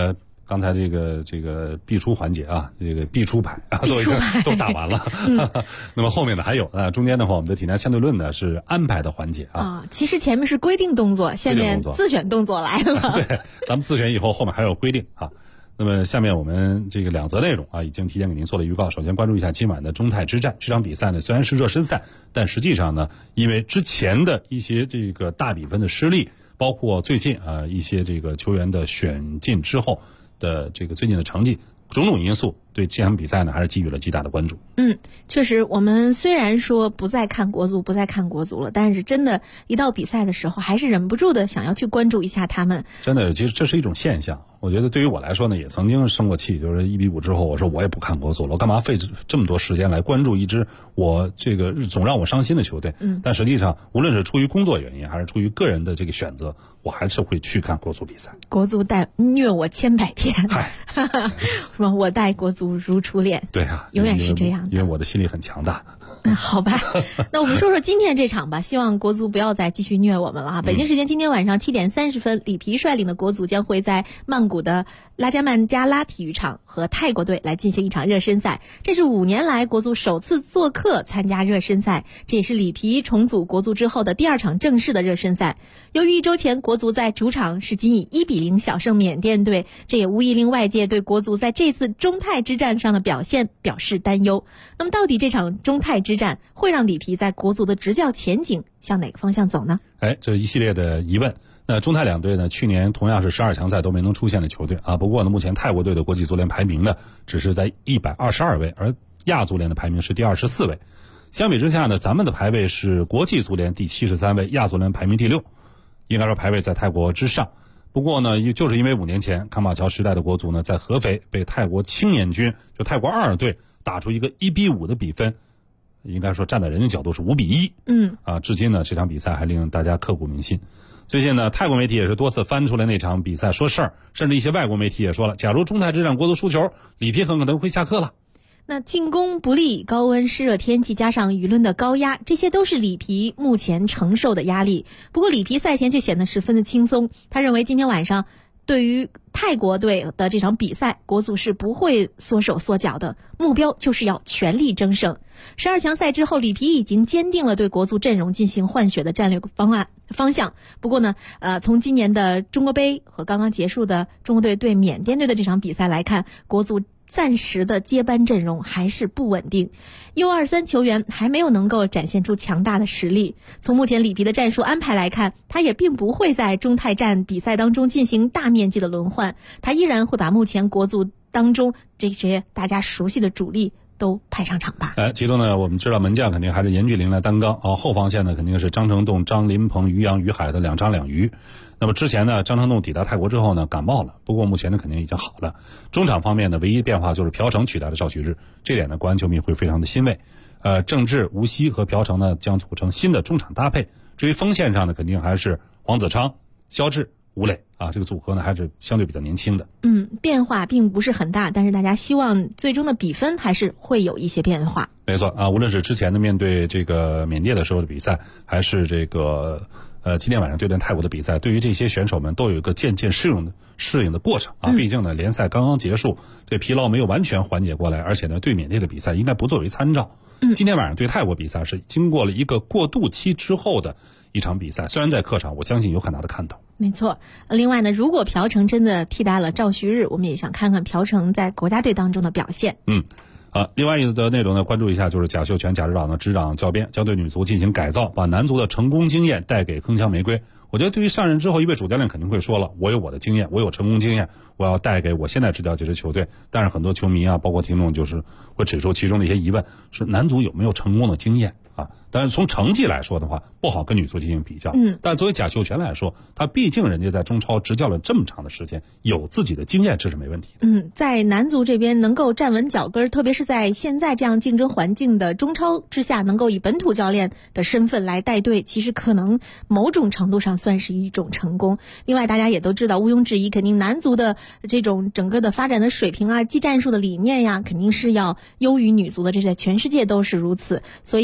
刚才这个必出环节啊，这个必出牌啊，都打完了。那么后面呢还有中间的话，我们的体能相对论呢是安排的环节啊。 其实前面是规定动作，下面自选动作来了。 对，咱们自选以后，后面还有规定啊。那么下面我们这个2则内容啊，已经提前给您做了预告。首先关注一下今晚的中泰之战，这场比赛呢虽然是热身赛，但实际上呢，因为之前的一些这个大比分的失利，包括最近一些这个球员的选进之后的这个最近的成绩，种种因素对这场比赛呢还是给予了极大的关注。 确实，我们虽然说不再看国足了，但是真的，一到比赛的时候，还是忍不住的想要去关注一下他们。 真的，其实这是一种现象。我觉得对于我来说呢，也曾经生过气，就是1比5之后，我说我也不看国足了，我干嘛费这么多时间来关注一支我这个总让我伤心的球队？但实际上，无论是出于工作原因，还是出于个人的这个选择，我还是会去看国足比赛。 国足虐我千百遍，什么我待国足如初恋。 对啊， 永远是这样的。 因为我的心里很强大。 好吧，那我们说说今天这场吧，希望国足不要再继续虐我们了啊！北京时间今天晚上7点30分，里皮率领的国足将会在曼谷的拉加曼加拉体育场和泰国队来进行一场热身赛。这是5年来国足首次做客参加热身赛，这也是里皮重组国足之后的第2场正式的热身赛。由于1周前国足在主场是仅以1比0小胜缅甸队，这也无疑令外界对国足在这次中泰之战上的表现表示担忧。那么到底这场中泰之战会让里皮在国足的执教前景向哪个方向走呢？ 这是一系列的疑问。那中泰两队呢，去年同样是12强赛都没能出现的球队啊。不过呢，目前泰国队的国际足联排名呢，只是在122位，而亚足联的排名是第24位。相比之下呢，咱们的排位是国际足联第73位，亚足联排名第6，应该说排位在泰国之上。不过呢，就是因为5年前康马乔时代的国足呢，在合肥被泰国青年军就泰国2队打出一个1比5的比分，应该说站在人家角度是5比1。至今呢，这场比赛还令大家刻骨铭心。最近呢，泰国媒体也是多次翻出来那场比赛说事儿，甚至一些外国媒体也说了，假如中泰之战国足输球，里皮很可能会下课了。 那进攻不利、高温湿热天气加上舆论的高压，这些都是里皮目前承受的压力。不过里皮赛前却显得十分的轻松，他认为今天晚上对于泰国队的这场比赛，国足是不会缩手缩脚的，目标就是要全力争胜。12强赛之后，里皮已经坚定了对国足阵容进行换血的战略方向。不过呢，从今年的中国杯和刚刚结束的中国队对缅甸队的这场比赛来看，国足暂时的接班阵容还是不稳定，U23球员还没有能够展现出强大的实力。从目前里皮的战术安排来看，他也并不会在中泰战比赛当中进行大面积的轮换，他依然会把目前国足当中这些大家熟悉的主力都派上场吧。 其中呢，我们知道门将肯定还是严巨林来担纲后防线呢肯定是张成栋、张林鹏、于洋、于海的2张2鱼。那么之前呢，张成栋抵达泰国之后呢，感冒了，不过目前呢肯定已经好了。中场方面呢，唯一变化就是朴成取代了赵旭日，这点呢国安球迷会非常的欣慰。郑智、吴曦和朴成呢将组成新的中场搭配。至于锋线上呢，肯定还是黄子昌、肖智、吴磊这个组合呢还是相对比较年轻的。 变化并不是很大，但是大家希望最终的比分还是会有一些变化。 没错无论是之前的面对这个缅甸的时候的比赛，还是这个今天晚上对阵泰国的比赛，对于这些选手们都有一个渐渐适应的过程毕竟呢联赛刚刚结束，这疲劳没有完全缓解过来，而且呢对缅甸的比赛应该不作为参照。今天晚上对泰国比赛是经过了一个过渡期之后的一场比赛，虽然在客场，我相信有很大的看头。 没错。另外呢，如果朴成真的替代了赵旭日，我们也想看看朴成在国家队当中的表现。 另外一则内容呢，关注一下就是贾秀全贾指导呢执掌教鞭，将对女足进行改造，把男足的成功经验带给铿锵玫瑰。我觉得对于上任之后，一位主教练肯定会说了，我有我的经验，我有成功经验，我要带给我现在执教这支球队。但是很多球迷包括听众就是会指出其中的一些疑问，是男足有没有成功的经验但是从成绩来说的话，不好跟女足进行比较。但作为贾秀全来说，他毕竟人家在中超执教了这么长的时间，有自己的经验，这是没问题。 在男足这边能够站稳脚跟，特别是在现在这样竞争环境的中超之下，能够以本土教练的身份来带队，其实可能某种程度上算是一种成功。另外大家也都知道，毋庸置疑，肯定男足的这种整个的发展的水平技战术的理念肯定是要优于女足的，这在全世界都是如此。所以看看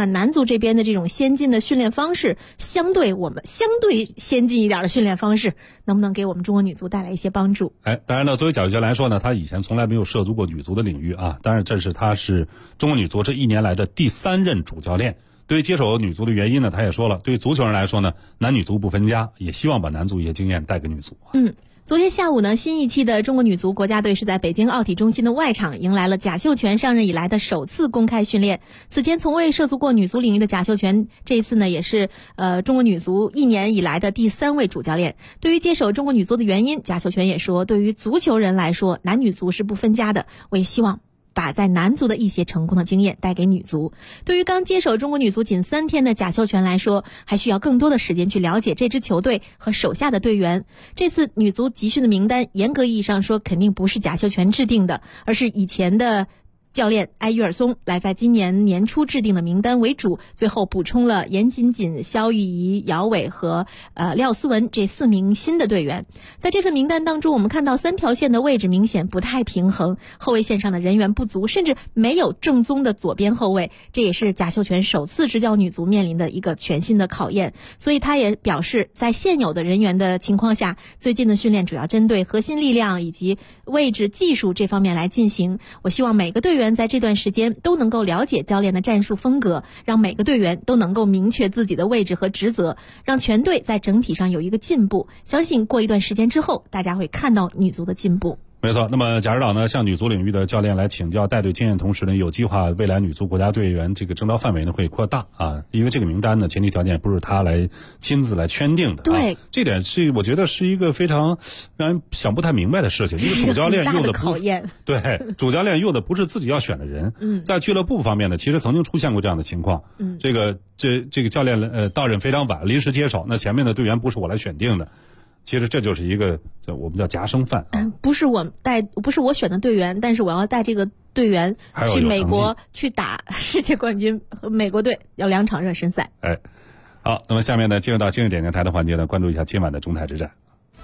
看男足这边的这种先进的训练方式，相对先进一点的训练方式，能不能给我们中国女足带来一些帮助？ 当然呢，作为贾秀全来说呢，他以前从来没有涉足过女足的领域啊。当然，他是中国女足这1年来的第3任主教练。对于接手女足的原因呢，他也说了，对于足球人来说呢，男女足不分家，也希望把男足一些经验带给女足。 昨天下午呢，新一期的中国女足国家队是在北京奥体中心的外场迎来了贾秀全上任以来的首次公开训练。此前从未涉足过女足领域的贾秀全，这一次呢也是中国女足1年以来的第3位主教练。对于接手中国女足的原因，贾秀全也说，对于足球人来说，男女足是不分家的，我也希望把在男足的一些成功的经验带给女足。对于刚接手中国女足仅3天的贾秀全来说，还需要更多的时间去了解这支球队和手下的队员。这次女足集训的名单，严格意义上说肯定不是贾秀全制定的，而是以前的教练埃约尔松来在今年年初制定的名单为主，最后补充了严锦锦、肖玉怡、姚伟和廖思文这4名新的队员。在这份名单当中，我们看到3条线的位置明显不太平衡，后卫线上的人员不足，甚至没有正宗的左边后卫，这也是贾秀全首次执教女足面临的一个全新的考验。所以他也表示，在现有的人员的情况下，最近的训练主要针对核心力量以及位置技术这方面来进行。我希望每个队员在这段时间都能够了解教练的战术风格，让每个队员都能够明确自己的位置和职责，让全队在整体上有一个进步。相信过一段时间之后，大家会看到女足的进步。 没错，那么贾指导呢向女足领域的教练来请教带队经验，同时呢有计划未来女足国家队员这个征召范围呢会扩大啊，因为这个名单呢前提条件不是他来亲自来圈定的。 对， 这点是我觉得是一个非常让人想不太明白的事情。一个主教练用的考验， 对，主教练用的不是自己要选的人。在俱乐部方面呢，其实曾经出现过这样的情况。这个教练到任非常晚，临时接手，那前面的队员不是我来选定的。其实这就是一个我们叫夹生饭不是我选的队员，但是我要带这个队员去美国去打世界冠军，和美国队要2场热身赛。 好，那么下面呢进入到今日点评台的环节呢，关注一下今晚的中台之战。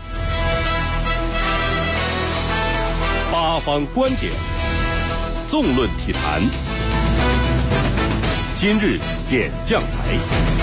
八方观点，纵论体坛，今日点将台。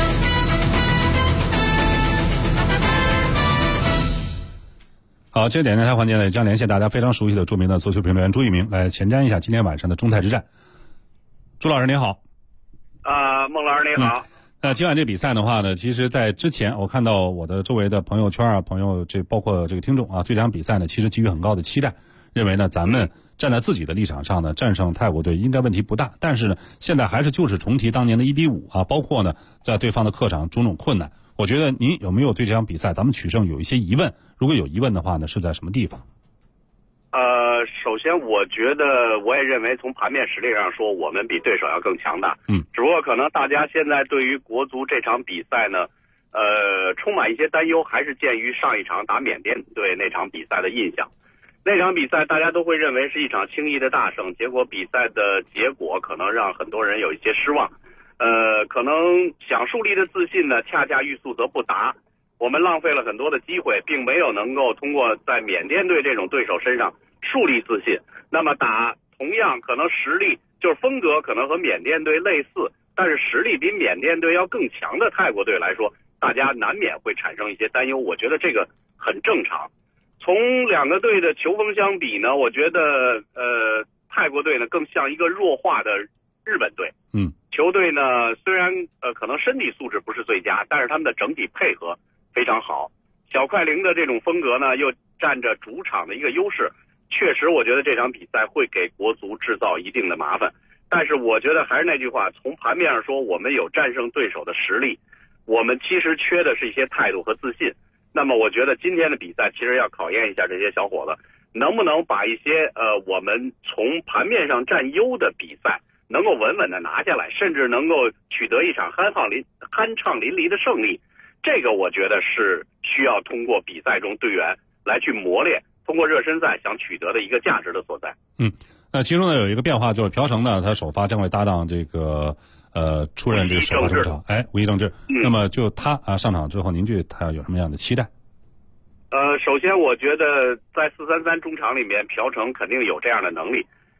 好，今日点将台环节呢，将连线大家非常熟悉的著名的足球评论员朱一鸣来前瞻一下今天晚上的中台之战。朱老师您好。 孟老师您好。 那今晚这比赛的话呢，其实在之前我看到我的周围的朋友圈啊，朋友包括这个听众啊，对这场比赛呢其实寄予很高的期待，认为呢咱们站在自己的立场上呢战胜泰国队应该问题不大。但是呢现在还是就是重提当年的1-5啊，包括呢在对方的客场种种困难。我觉得您有没有对这场比赛咱们取胜有一些疑问？如果有疑问的话呢，是在什么地方？ 首先我觉得我也认为从盘面实力上说，我们比对手要更强大。只不过可能大家现在对于国足这场比赛呢，充满一些担忧，还是鉴于上一场打缅甸队那场比赛的印象。那场比赛大家都会认为是一场轻易的大胜，结果比赛的结果可能让很多人有一些失望。可能想树立的自信呢，恰恰欲速则不达。我们浪费了很多的机会，并没有能够通过在缅甸队这种对手身上树立自信。那么打同样可能实力就是风格可能和缅甸队类似，但是实力比缅甸队要更强的泰国队来说，大家难免会产生一些担忧。我觉得这个很正常。从2个队的球风相比呢，我觉得泰国队呢更像一个弱化的日本队。球队呢虽然可能身体素质不是最佳，但是他们的整体配合非常好。小快灵的这种风格呢又占着主场的一个优势，确实我觉得这场比赛会给国足制造一定的麻烦。但是我觉得还是那句话，从盘面上说，我们有战胜对手的实力，我们其实缺的是一些态度和自信。那么我觉得今天的比赛其实要考验一下这些小伙子，能不能把一些我们从盘面上占优的比赛能够稳稳的拿下来，甚至能够取得一场酣畅淋漓的胜利。这个我觉得是需要通过比赛中队员来去磨练，通过热身赛想取得的一个价值的所在。 那其中呢有一个变化，就是朴成呢他首发将会搭档这个出任这个首发中场，吴一正志。那么就他上场之后，您对他有什么样的期待？ 首先我觉得在4-3-3中场里面，朴成肯定有这样的能力。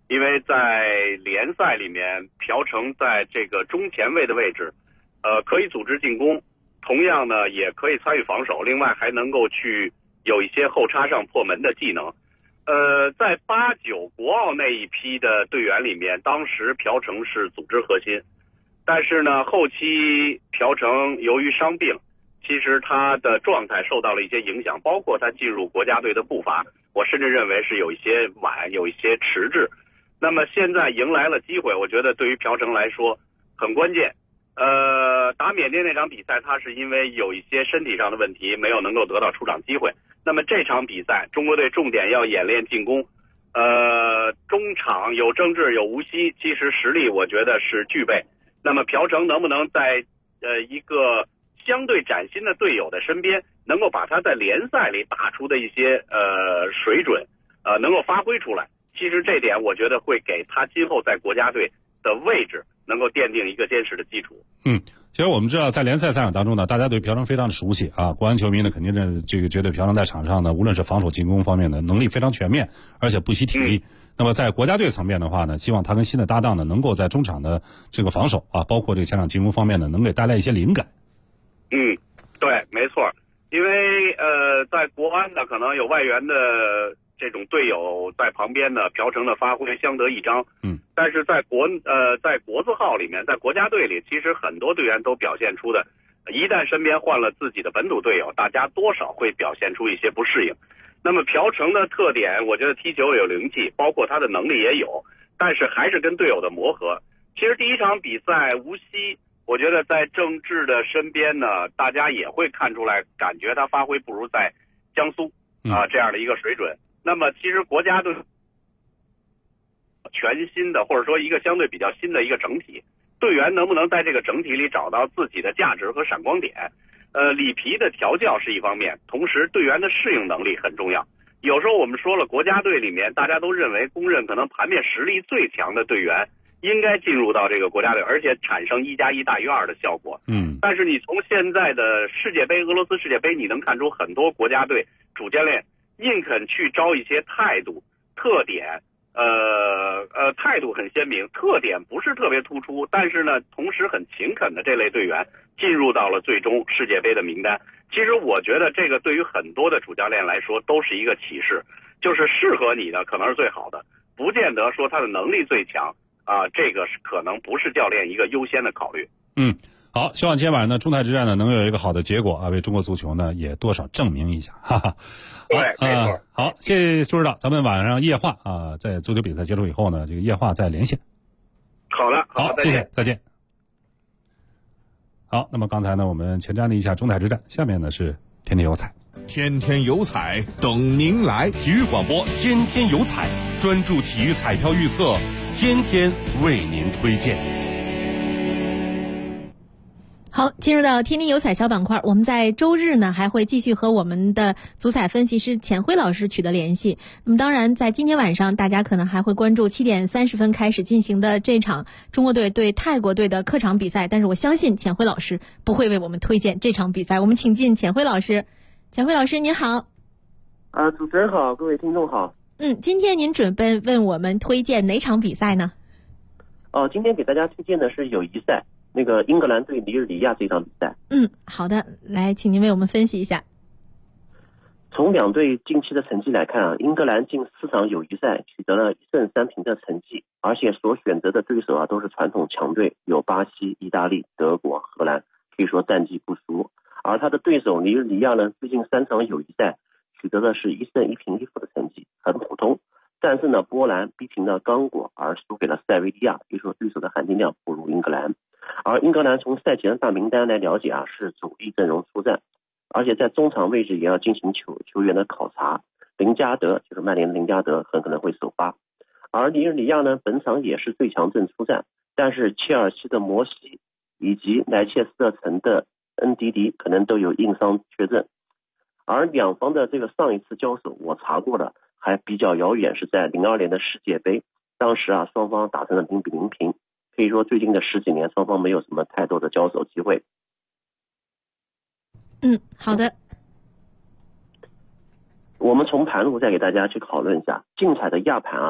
因为在联赛里面，朴成在这个中前卫的位置，可以组织进攻，同样呢也可以参与防守，另外还能够去有一些后插上破门的技能。在8、9国奥那一批的队员里面，当时朴成是组织核心，但是呢，后期朴成由于伤病，其实他的状态受到了一些影响，包括他进入国家队的步伐，我甚至认为是有一些晚，有一些迟滞。那么现在迎来了机会，我觉得对于朴成来说很关键。打缅甸那场比赛，他是因为有一些身体上的问题，没有能够得到出场机会。那么这场比赛，中国队重点要演练进攻。中场有郑智有吴曦，其实实力我觉得是具备。那么朴成能不能在一个相对崭新的队友的身边，能够把他在联赛里打出的一些水准能够发挥出来？其实这点我觉得会给他今后在国家队的位置能够奠定一个坚实的基础。 其实我们知道，在联赛赛场当中呢，大家对朴成非常的熟悉啊。国安球迷呢，肯定是这个觉得朴成在场上呢，无论是防守、进攻方面的能力非常全面，而且不惜体力。那么在国家队层面的话呢，希望他跟新的搭档呢，能够在中场的这个防守啊，包括这个前场进攻方面呢，能给带来一些灵感。 对，没错。因为在国安呢，可能有外援的这种队友在旁边呢，朴成的发挥相得益彰。但是在国字号里面，在国家队里，其实很多队员都表现出的，一旦身边换了自己的本土队友，大家多少会表现出一些不适应。那么朴成的特点，我觉得踢球有灵气，包括他的能力也有，但是还是跟队友的磨合。其实第一场比赛无锡，我觉得在郑智的身边呢，大家也会看出来，感觉他发挥不如在江苏这样的一个水准。那么其实国家队全新的，或者说一个相对比较新的一个整体，队员能不能在这个整体里找到自己的价值和闪光点？里皮的调教是一方面，同时队员的适应能力很重要。有时候我们说了，国家队里面大家都公认可能盘面实力最强的队员应该进入到这个国家队，而且产生1+1大于2的效果。但是你从现在的世界杯，俄罗斯世界杯，你能看出很多国家队主教练宁肯去招一些态度、特点，态度很鲜明，特点不是特别突出，但是呢，同时很勤恳的这类队员进入到了最终世界杯的名单。其实我觉得这个对于很多的主教练来说都是一个启示，就是适合你的可能是最好的，不见得说他的能力最强这个是可能不是教练一个优先的考虑。 好，希望今天晚上呢，中泰之战呢能有一个好的结果啊，为中国足球呢也多少证明一下，哈哈。 对，没错。 好，谢谢朱指导，咱们晚上夜话啊，在足球比赛结束以后呢，这个夜话再连线。 好了， 好，谢谢，再见。好，那么刚才呢，我们前瞻了一下中泰之战，下面呢是天天有彩。 天天有彩等您来， 体育广播天天有彩，专注体育彩票预测，天天为您推荐。 好，进入到天天有彩小板块，我们在周日呢还会继续和我们的足彩分析师钱辉老师取得联系。那么当然在今天晚上大家可能还会关注7点30分开始进行的这场中国队对泰国队的客场比赛，但是我相信钱辉老师不会为我们推荐这场比赛。我们请进钱辉老师。钱辉老师您好。 主持人好，各位听众好。 今天您准备为我们推荐哪场比赛呢？ 今天给大家推荐的是友谊赛，那个英格兰对尼日利亚这场比赛。 好的，来，请您为我们分析一下。 从两队近期的成绩来看英格兰近4场友谊赛取得了1胜3平的成绩，而且所选择的对手都是传统强队，有巴西、意大利、德国、荷兰，可以说战绩不俗。而他的对手尼日利亚呢，最近3场友谊赛取得的是1胜1平1负的成绩，很普通。战胜了波兰，逼平了刚果，而输给了塞维利亚，可以说对手的含金量不如英格兰。而英格兰从赛前的大名单来了解是主力阵容出战，而且在中场位置也要进行球员的考察。林加德就是曼联的林加德很可能会首发，而尼日利亚呢本场也是最强阵出战，但是切尔西的摩西以及莱切斯特城的恩迪迪可能都有硬伤缺阵。而两方的这个上一次交手我查过了，还比较遥远，是在02年的世界杯，当时双方打成了0比0平，可以说最近的10几年双方没有什么太多的交手机会。 好的。 我们从盘路再给大家去讨论一下竞彩的亚盘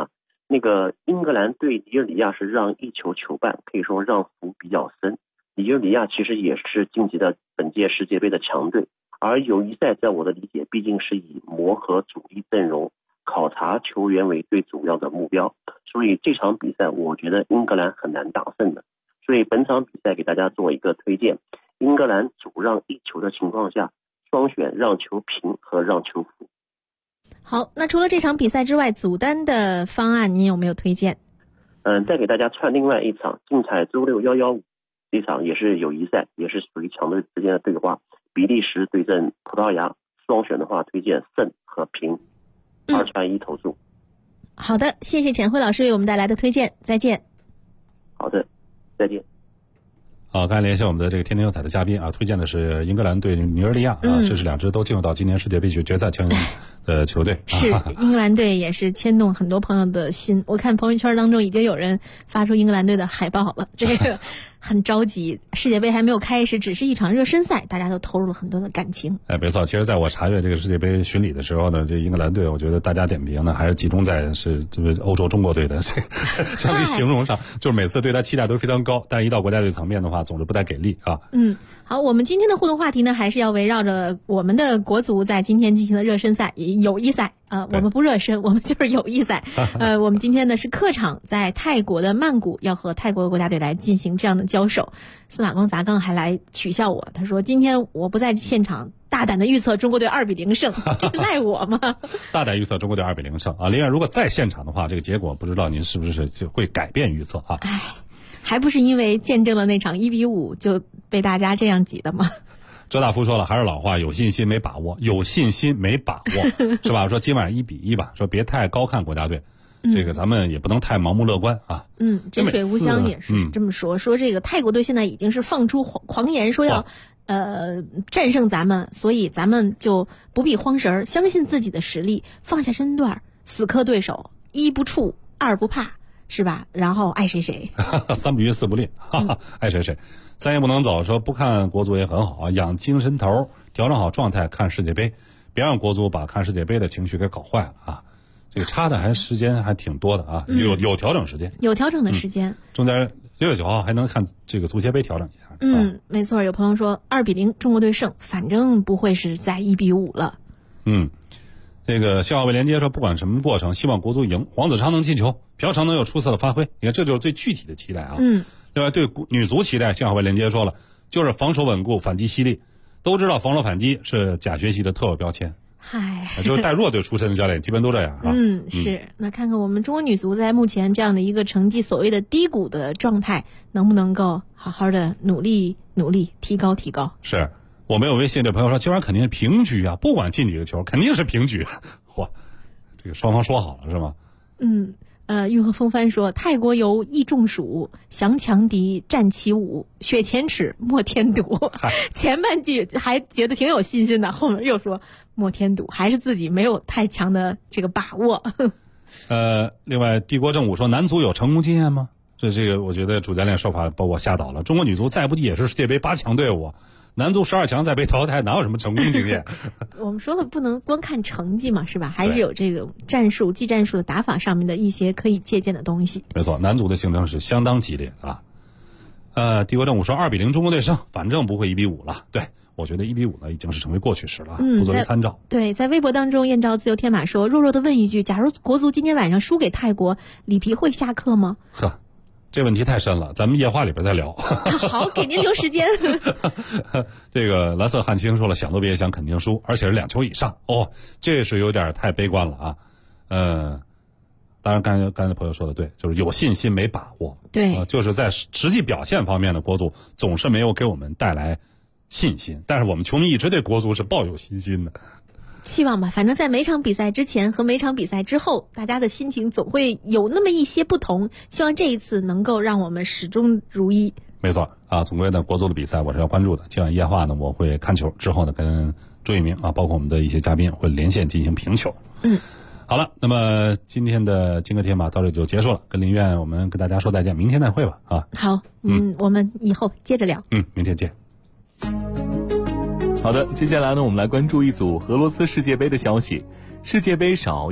那个英格兰对尼日利亚是让1球球半，可以说让幅比较深。尼日利亚其实也是晋级的本届世界杯的强队，而友谊赛在我的理解毕竟是以磨合主力阵容、考察球员为最主要的目标，所以这场比赛我觉得英格兰很难打胜的。所以本场比赛给大家做一个推荐，英格兰主让1球的情况下，双选让球平和让球负。 好，那除了这场比赛之外，组单的方案您有没有推荐？ 再给大家串另外一场竞彩周6 115，这场也是友谊赛，也是属于强队之间的对话，比利时对阵葡萄牙，双选的话推荐胜和平，2串1投注。 好的，谢谢钱辉老师为我们带来的推荐，再见。 好的，再见。 好，刚才连线我们的这个天天有彩的嘉宾啊，推荐的是英格兰对尼日利亚啊，这是2支都进入到今年世界杯决赛圈的球队。 是，英格兰队也是牵动很多朋友的心。我看朋友圈当中已经有人发出英格兰队的海报了，这个很着急。世界杯还没有开始，只是一场热身赛，大家都投入了很多的感情。 哎，没错。其实在我查阅这个世界杯巡礼的时候呢，这英格兰队，我觉得大家点评呢还是集中在就是欧洲中国队的这样的形容上，就是每次对他期待都是非常高，但是一到国家队层面的话，总是不太给力啊。 好，我们今天的互动话题呢，还是要围绕着我们的国足在今天进行的热身赛、友谊赛啊。我们不热身，我们就是友谊赛。我们今天呢是客场在泰国的曼谷，要和泰国国家队来进行这样的交手。司马光砸缸还来取笑我，他说今天我不在现场，大胆的预测中国队2-0胜，这赖我吗？ 大胆预测中国队2-0胜啊！林远，如果在现场的话，这个结果不知道您是不是就会改变预测啊？ 还不是因为见证了那场1-5就被大家这样挤的吗？ 周大福说了，还是老话，有信心没把握，有信心没把握，是吧？说今晚1-1吧，说别太高看国家队，这个咱们也不能太盲目乐观啊。 真水无香也是这么说，说这个泰国队现在已经是放出狂言，说要战胜咱们，所以咱们就不必慌神儿，相信自己的实力，放下身段，死磕对手，1不怵，2不怕。是吧？然后爱谁谁 ，3不晕4不吝，爱谁谁，3也不能走。说不看国足也很好，养精神头，调整好状态看世界杯，别让国足把看世界杯的情绪给搞坏了啊！这个差的时间还挺多的啊，有调整时间， 有调整的时间。 中间6月9号还能看这个足协杯调整一下。 没错。有朋友说2-0中国队胜，反正不会是在1-5了。 这个信号位连接说，不管什么过程，希望国足赢，黄子昌能进球，朴成能有出色的发挥。你看，这就是最具体的期待啊。另外，对女足期待，信号位连接说了，就是防守稳固，反击犀利。都知道防守反击是假学习的特有标签。就是带弱队出身的教练，基本都这样啊。 是。那看看我们中国女足在目前这样的一个成绩，所谓的低谷的状态，能不能够好好的努力，提高。 是。我们有微信的朋友说，今晚肯定是平局啊，不管进几个球，肯定是平局。嚯，这个双方说好了是吗？ 运河风帆说，泰国犹易中暑，降强敌战其武，雪前耻莫添堵。前半句还觉得挺有信心的，后面又说莫添堵，还是自己没有太强的这个把握。 另外帝国正武说，男足有成功经验吗？这个我觉得主教练说法把我吓倒了。中国女足再不济也是世界杯8强队伍，男足12强再被淘汰，哪有什么成功经验？ 我们说了，不能光看成绩嘛，是吧？还是有这个战术、技战术的打法上面的一些可以借鉴的东西。 没错，男足的竞争是相当激烈啊。帝国正武说2-0中国队胜，反正不会1-5了。对，我觉得1-5呢已经是成为过去式了，不作为参照。 对，在微博当中，燕赵自由天马说，弱弱的问一句，假如国足今天晚上输给泰国，里皮会下课吗？ 这问题太深了，咱们夜话里边再聊。 好，给您留时间。 这个蓝色汉青说了，想都别想，肯定输，而且是2球以上。这是有点太悲观了啊。当然刚才朋友说的对，就是有信心没把握。 对， 就是在实际表现方面的国足总是没有给我们带来信心，但是我们球迷一直对国足是抱有信心的。 期望吧，反正在每场比赛之前和每场比赛之后，大家的心情总会有那么一些不同。希望这一次能够让我们始终如一。 没错啊，总归呢，国足的比赛我是要关注的。今晚夜话呢，我会看球，之后呢，跟朱一鸣啊，包括我们的一些嘉宾会连线进行评球。好了，那么今天的金戈铁马到这就结束了，跟林苑我们跟大家说再见，明天再会吧啊。 好，我们以后接着聊。 明天见。 好的，接下来呢，我们来关注一组俄罗斯世界杯的消息。世界杯少熬夜，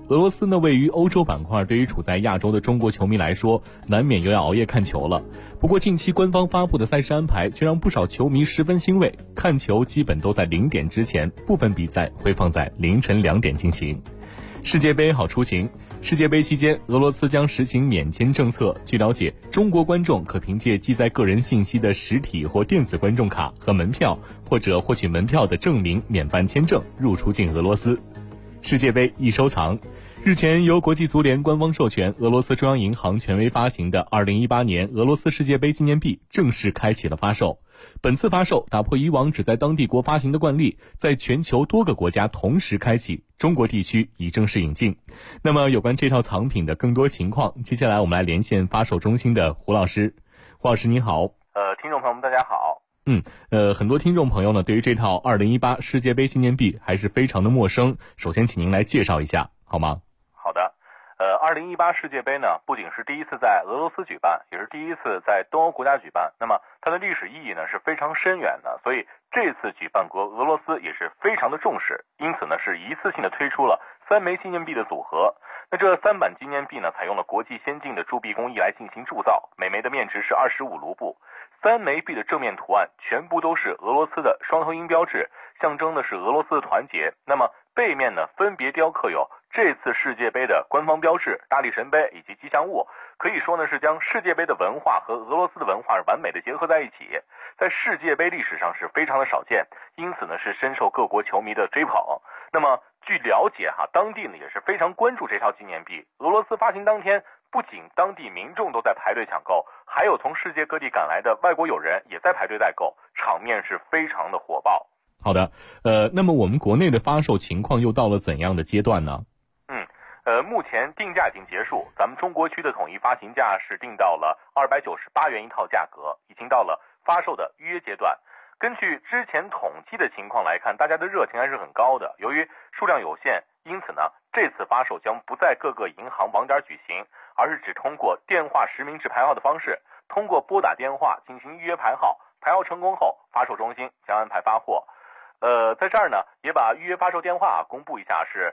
俄罗斯呢位于欧洲板块，对于处在亚洲的中国球迷来说，难免又要熬夜看球了。不过近期官方发布的赛事安排却让不少球迷十分欣慰，看球基本都在0点之前，部分比赛会放在凌晨2点进行。世界杯好出行。世界杯期间，俄罗斯将实行免签政策。据了解，中国观众可凭借记载个人信息的实体或电子观众卡和门票，或者获取门票的证明免办签证入出境俄罗斯。世界杯易收藏。日前，由国际足联官方授权，俄罗斯中央银行权威发行的2018年俄罗斯世界杯纪念币正式开启了发售。本次发售打破以往只在当地国发行的惯例，在全球多个国家同时开启，中国地区已正式引进。那么有关这套藏品的更多情况，接下来我们来连线发售中心的胡老师。胡老师您好。 听众朋友们大家好。 很多听众朋友呢对于这套2018世界杯纪念币还是非常的陌生，首先请您来介绍一下好吗？ 好的。2018世界杯呢，不仅是第一次在俄罗斯举办，也是第一次在东欧国家举办。那么它的历史意义呢是非常深远的，所以这次举办国俄罗斯也是非常的重视，因此呢是一次性的推出了3枚纪念币的组合。那这3版纪念币呢，采用了国际先进的铸币工艺来进行铸造，每枚的面值是25卢布。3枚币的正面图案全部都是俄罗斯的双头鹰标志，象征的是俄罗斯的团结。那么背面呢，分别雕刻有这次世界杯的官方标志、大力神杯以及吉祥物，可以说呢是将世界杯的文化和俄罗斯的文化完美的结合在一起，在世界杯历史上是非常的少见，因此呢是深受各国球迷的追捧。那么据了解当地呢也是非常关注这套纪念币。俄罗斯发行当天，不仅当地民众都在排队抢购，还有从世界各地赶来的外国友人也在排队代购，场面是非常的火爆。 好的，那么我们国内的发售情况又到了怎样的阶段呢？ 目前定价已经结束，咱们中国区的统一发行价是定到了298元一套价格，已经到了发售的预约阶段。根据之前统计的情况来看，大家的热情还是很高的。由于数量有限，因此呢，这次发售将不在各个银行网点举行，而是只通过电话实名制排号的方式，通过拨打电话进行预约排号，排号成功后，发售中心将安排发货。在这儿呢，也把预约发售电话公布一下，是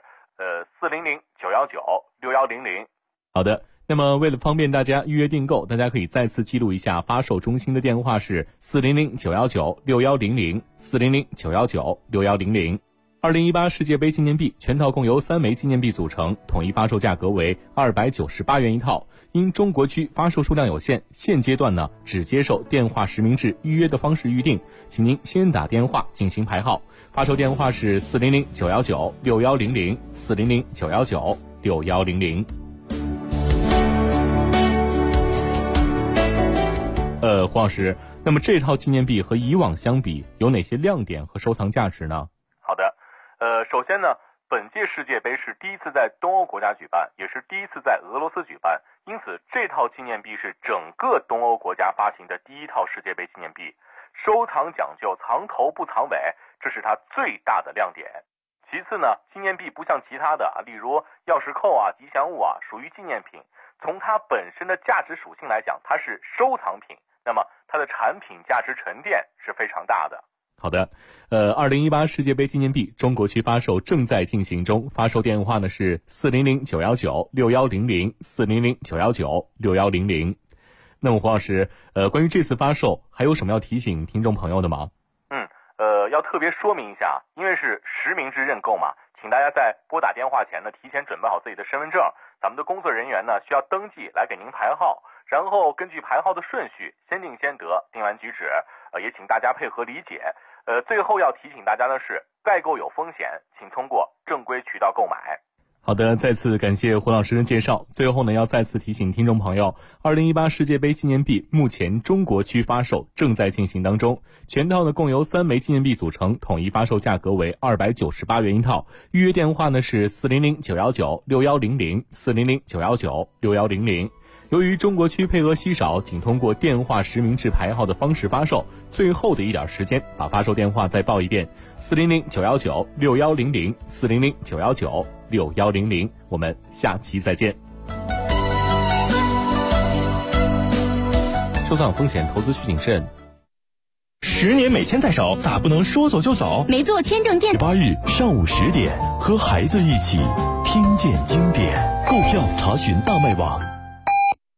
400-919-6100。 好的，那么为了方便大家预约订购，大家可以再次记录一下发售中心的电话是400-919-6100 400-919-6100。2018世界杯纪念币全套共由3枚纪念币组成，统一发售价格为298元一套。因中国区发售数量有限，现阶段呢只接受电话实名制预约的方式预定，请您先打电话进行排号。发售电话是400-919-6100 400-919-6100。黄老师，那么这套纪念币和以往相比，有哪些亮点和收藏价值呢？ 好的，首先呢，本届世界杯是第一次在东欧国家举办，也是第一次在俄罗斯举办，因此这套纪念币是整个东欧国家发行的第一套世界杯纪念币。收藏讲究藏头不藏尾，这是它最大的亮点。其次呢，纪念币不像其他的例如钥匙扣吉祥物属于纪念品，从它本身的价值属性来讲，它是收藏品，那么它的产品价值沉淀是非常大的。 好的，2018世界杯纪念币中国区发售正在进行中，发售电话呢是400-919-6100 400-919-6100。那么黄老师，关于这次发售还有什么要提醒听众朋友的吗？ 要特别说明一下，因为是实名制认购嘛，请大家在拨打电话前呢，提前准备好自己的身份证，咱们的工作人员呢需要登记来给您排号，然后根据排号的顺序先定先得，定完举止，也请大家配合理解。最后要提醒大家的是，代购有风险，请通过正规渠道购买。 好的，再次感谢胡老师的介绍。最后呢，要再次提醒听众朋友，2018世界杯纪念币目前中国区发售正在进行当中，全套呢共由3枚纪念币组成，统一发售价格为298元一套。预约电话呢是400-919-6100 400-919-6100。由于中国区配额稀少，仅通过电话实名制排号的方式发售，最后的一点时间，把发售电话再报一遍：400-919-6100 400-919-6100。我们下期再见。收藏风险，投资需谨慎。 10年美签在手，咋不能说走就走？ 没做签证电。 8日上午10点，和孩子一起听见经典，购票查询大麦网。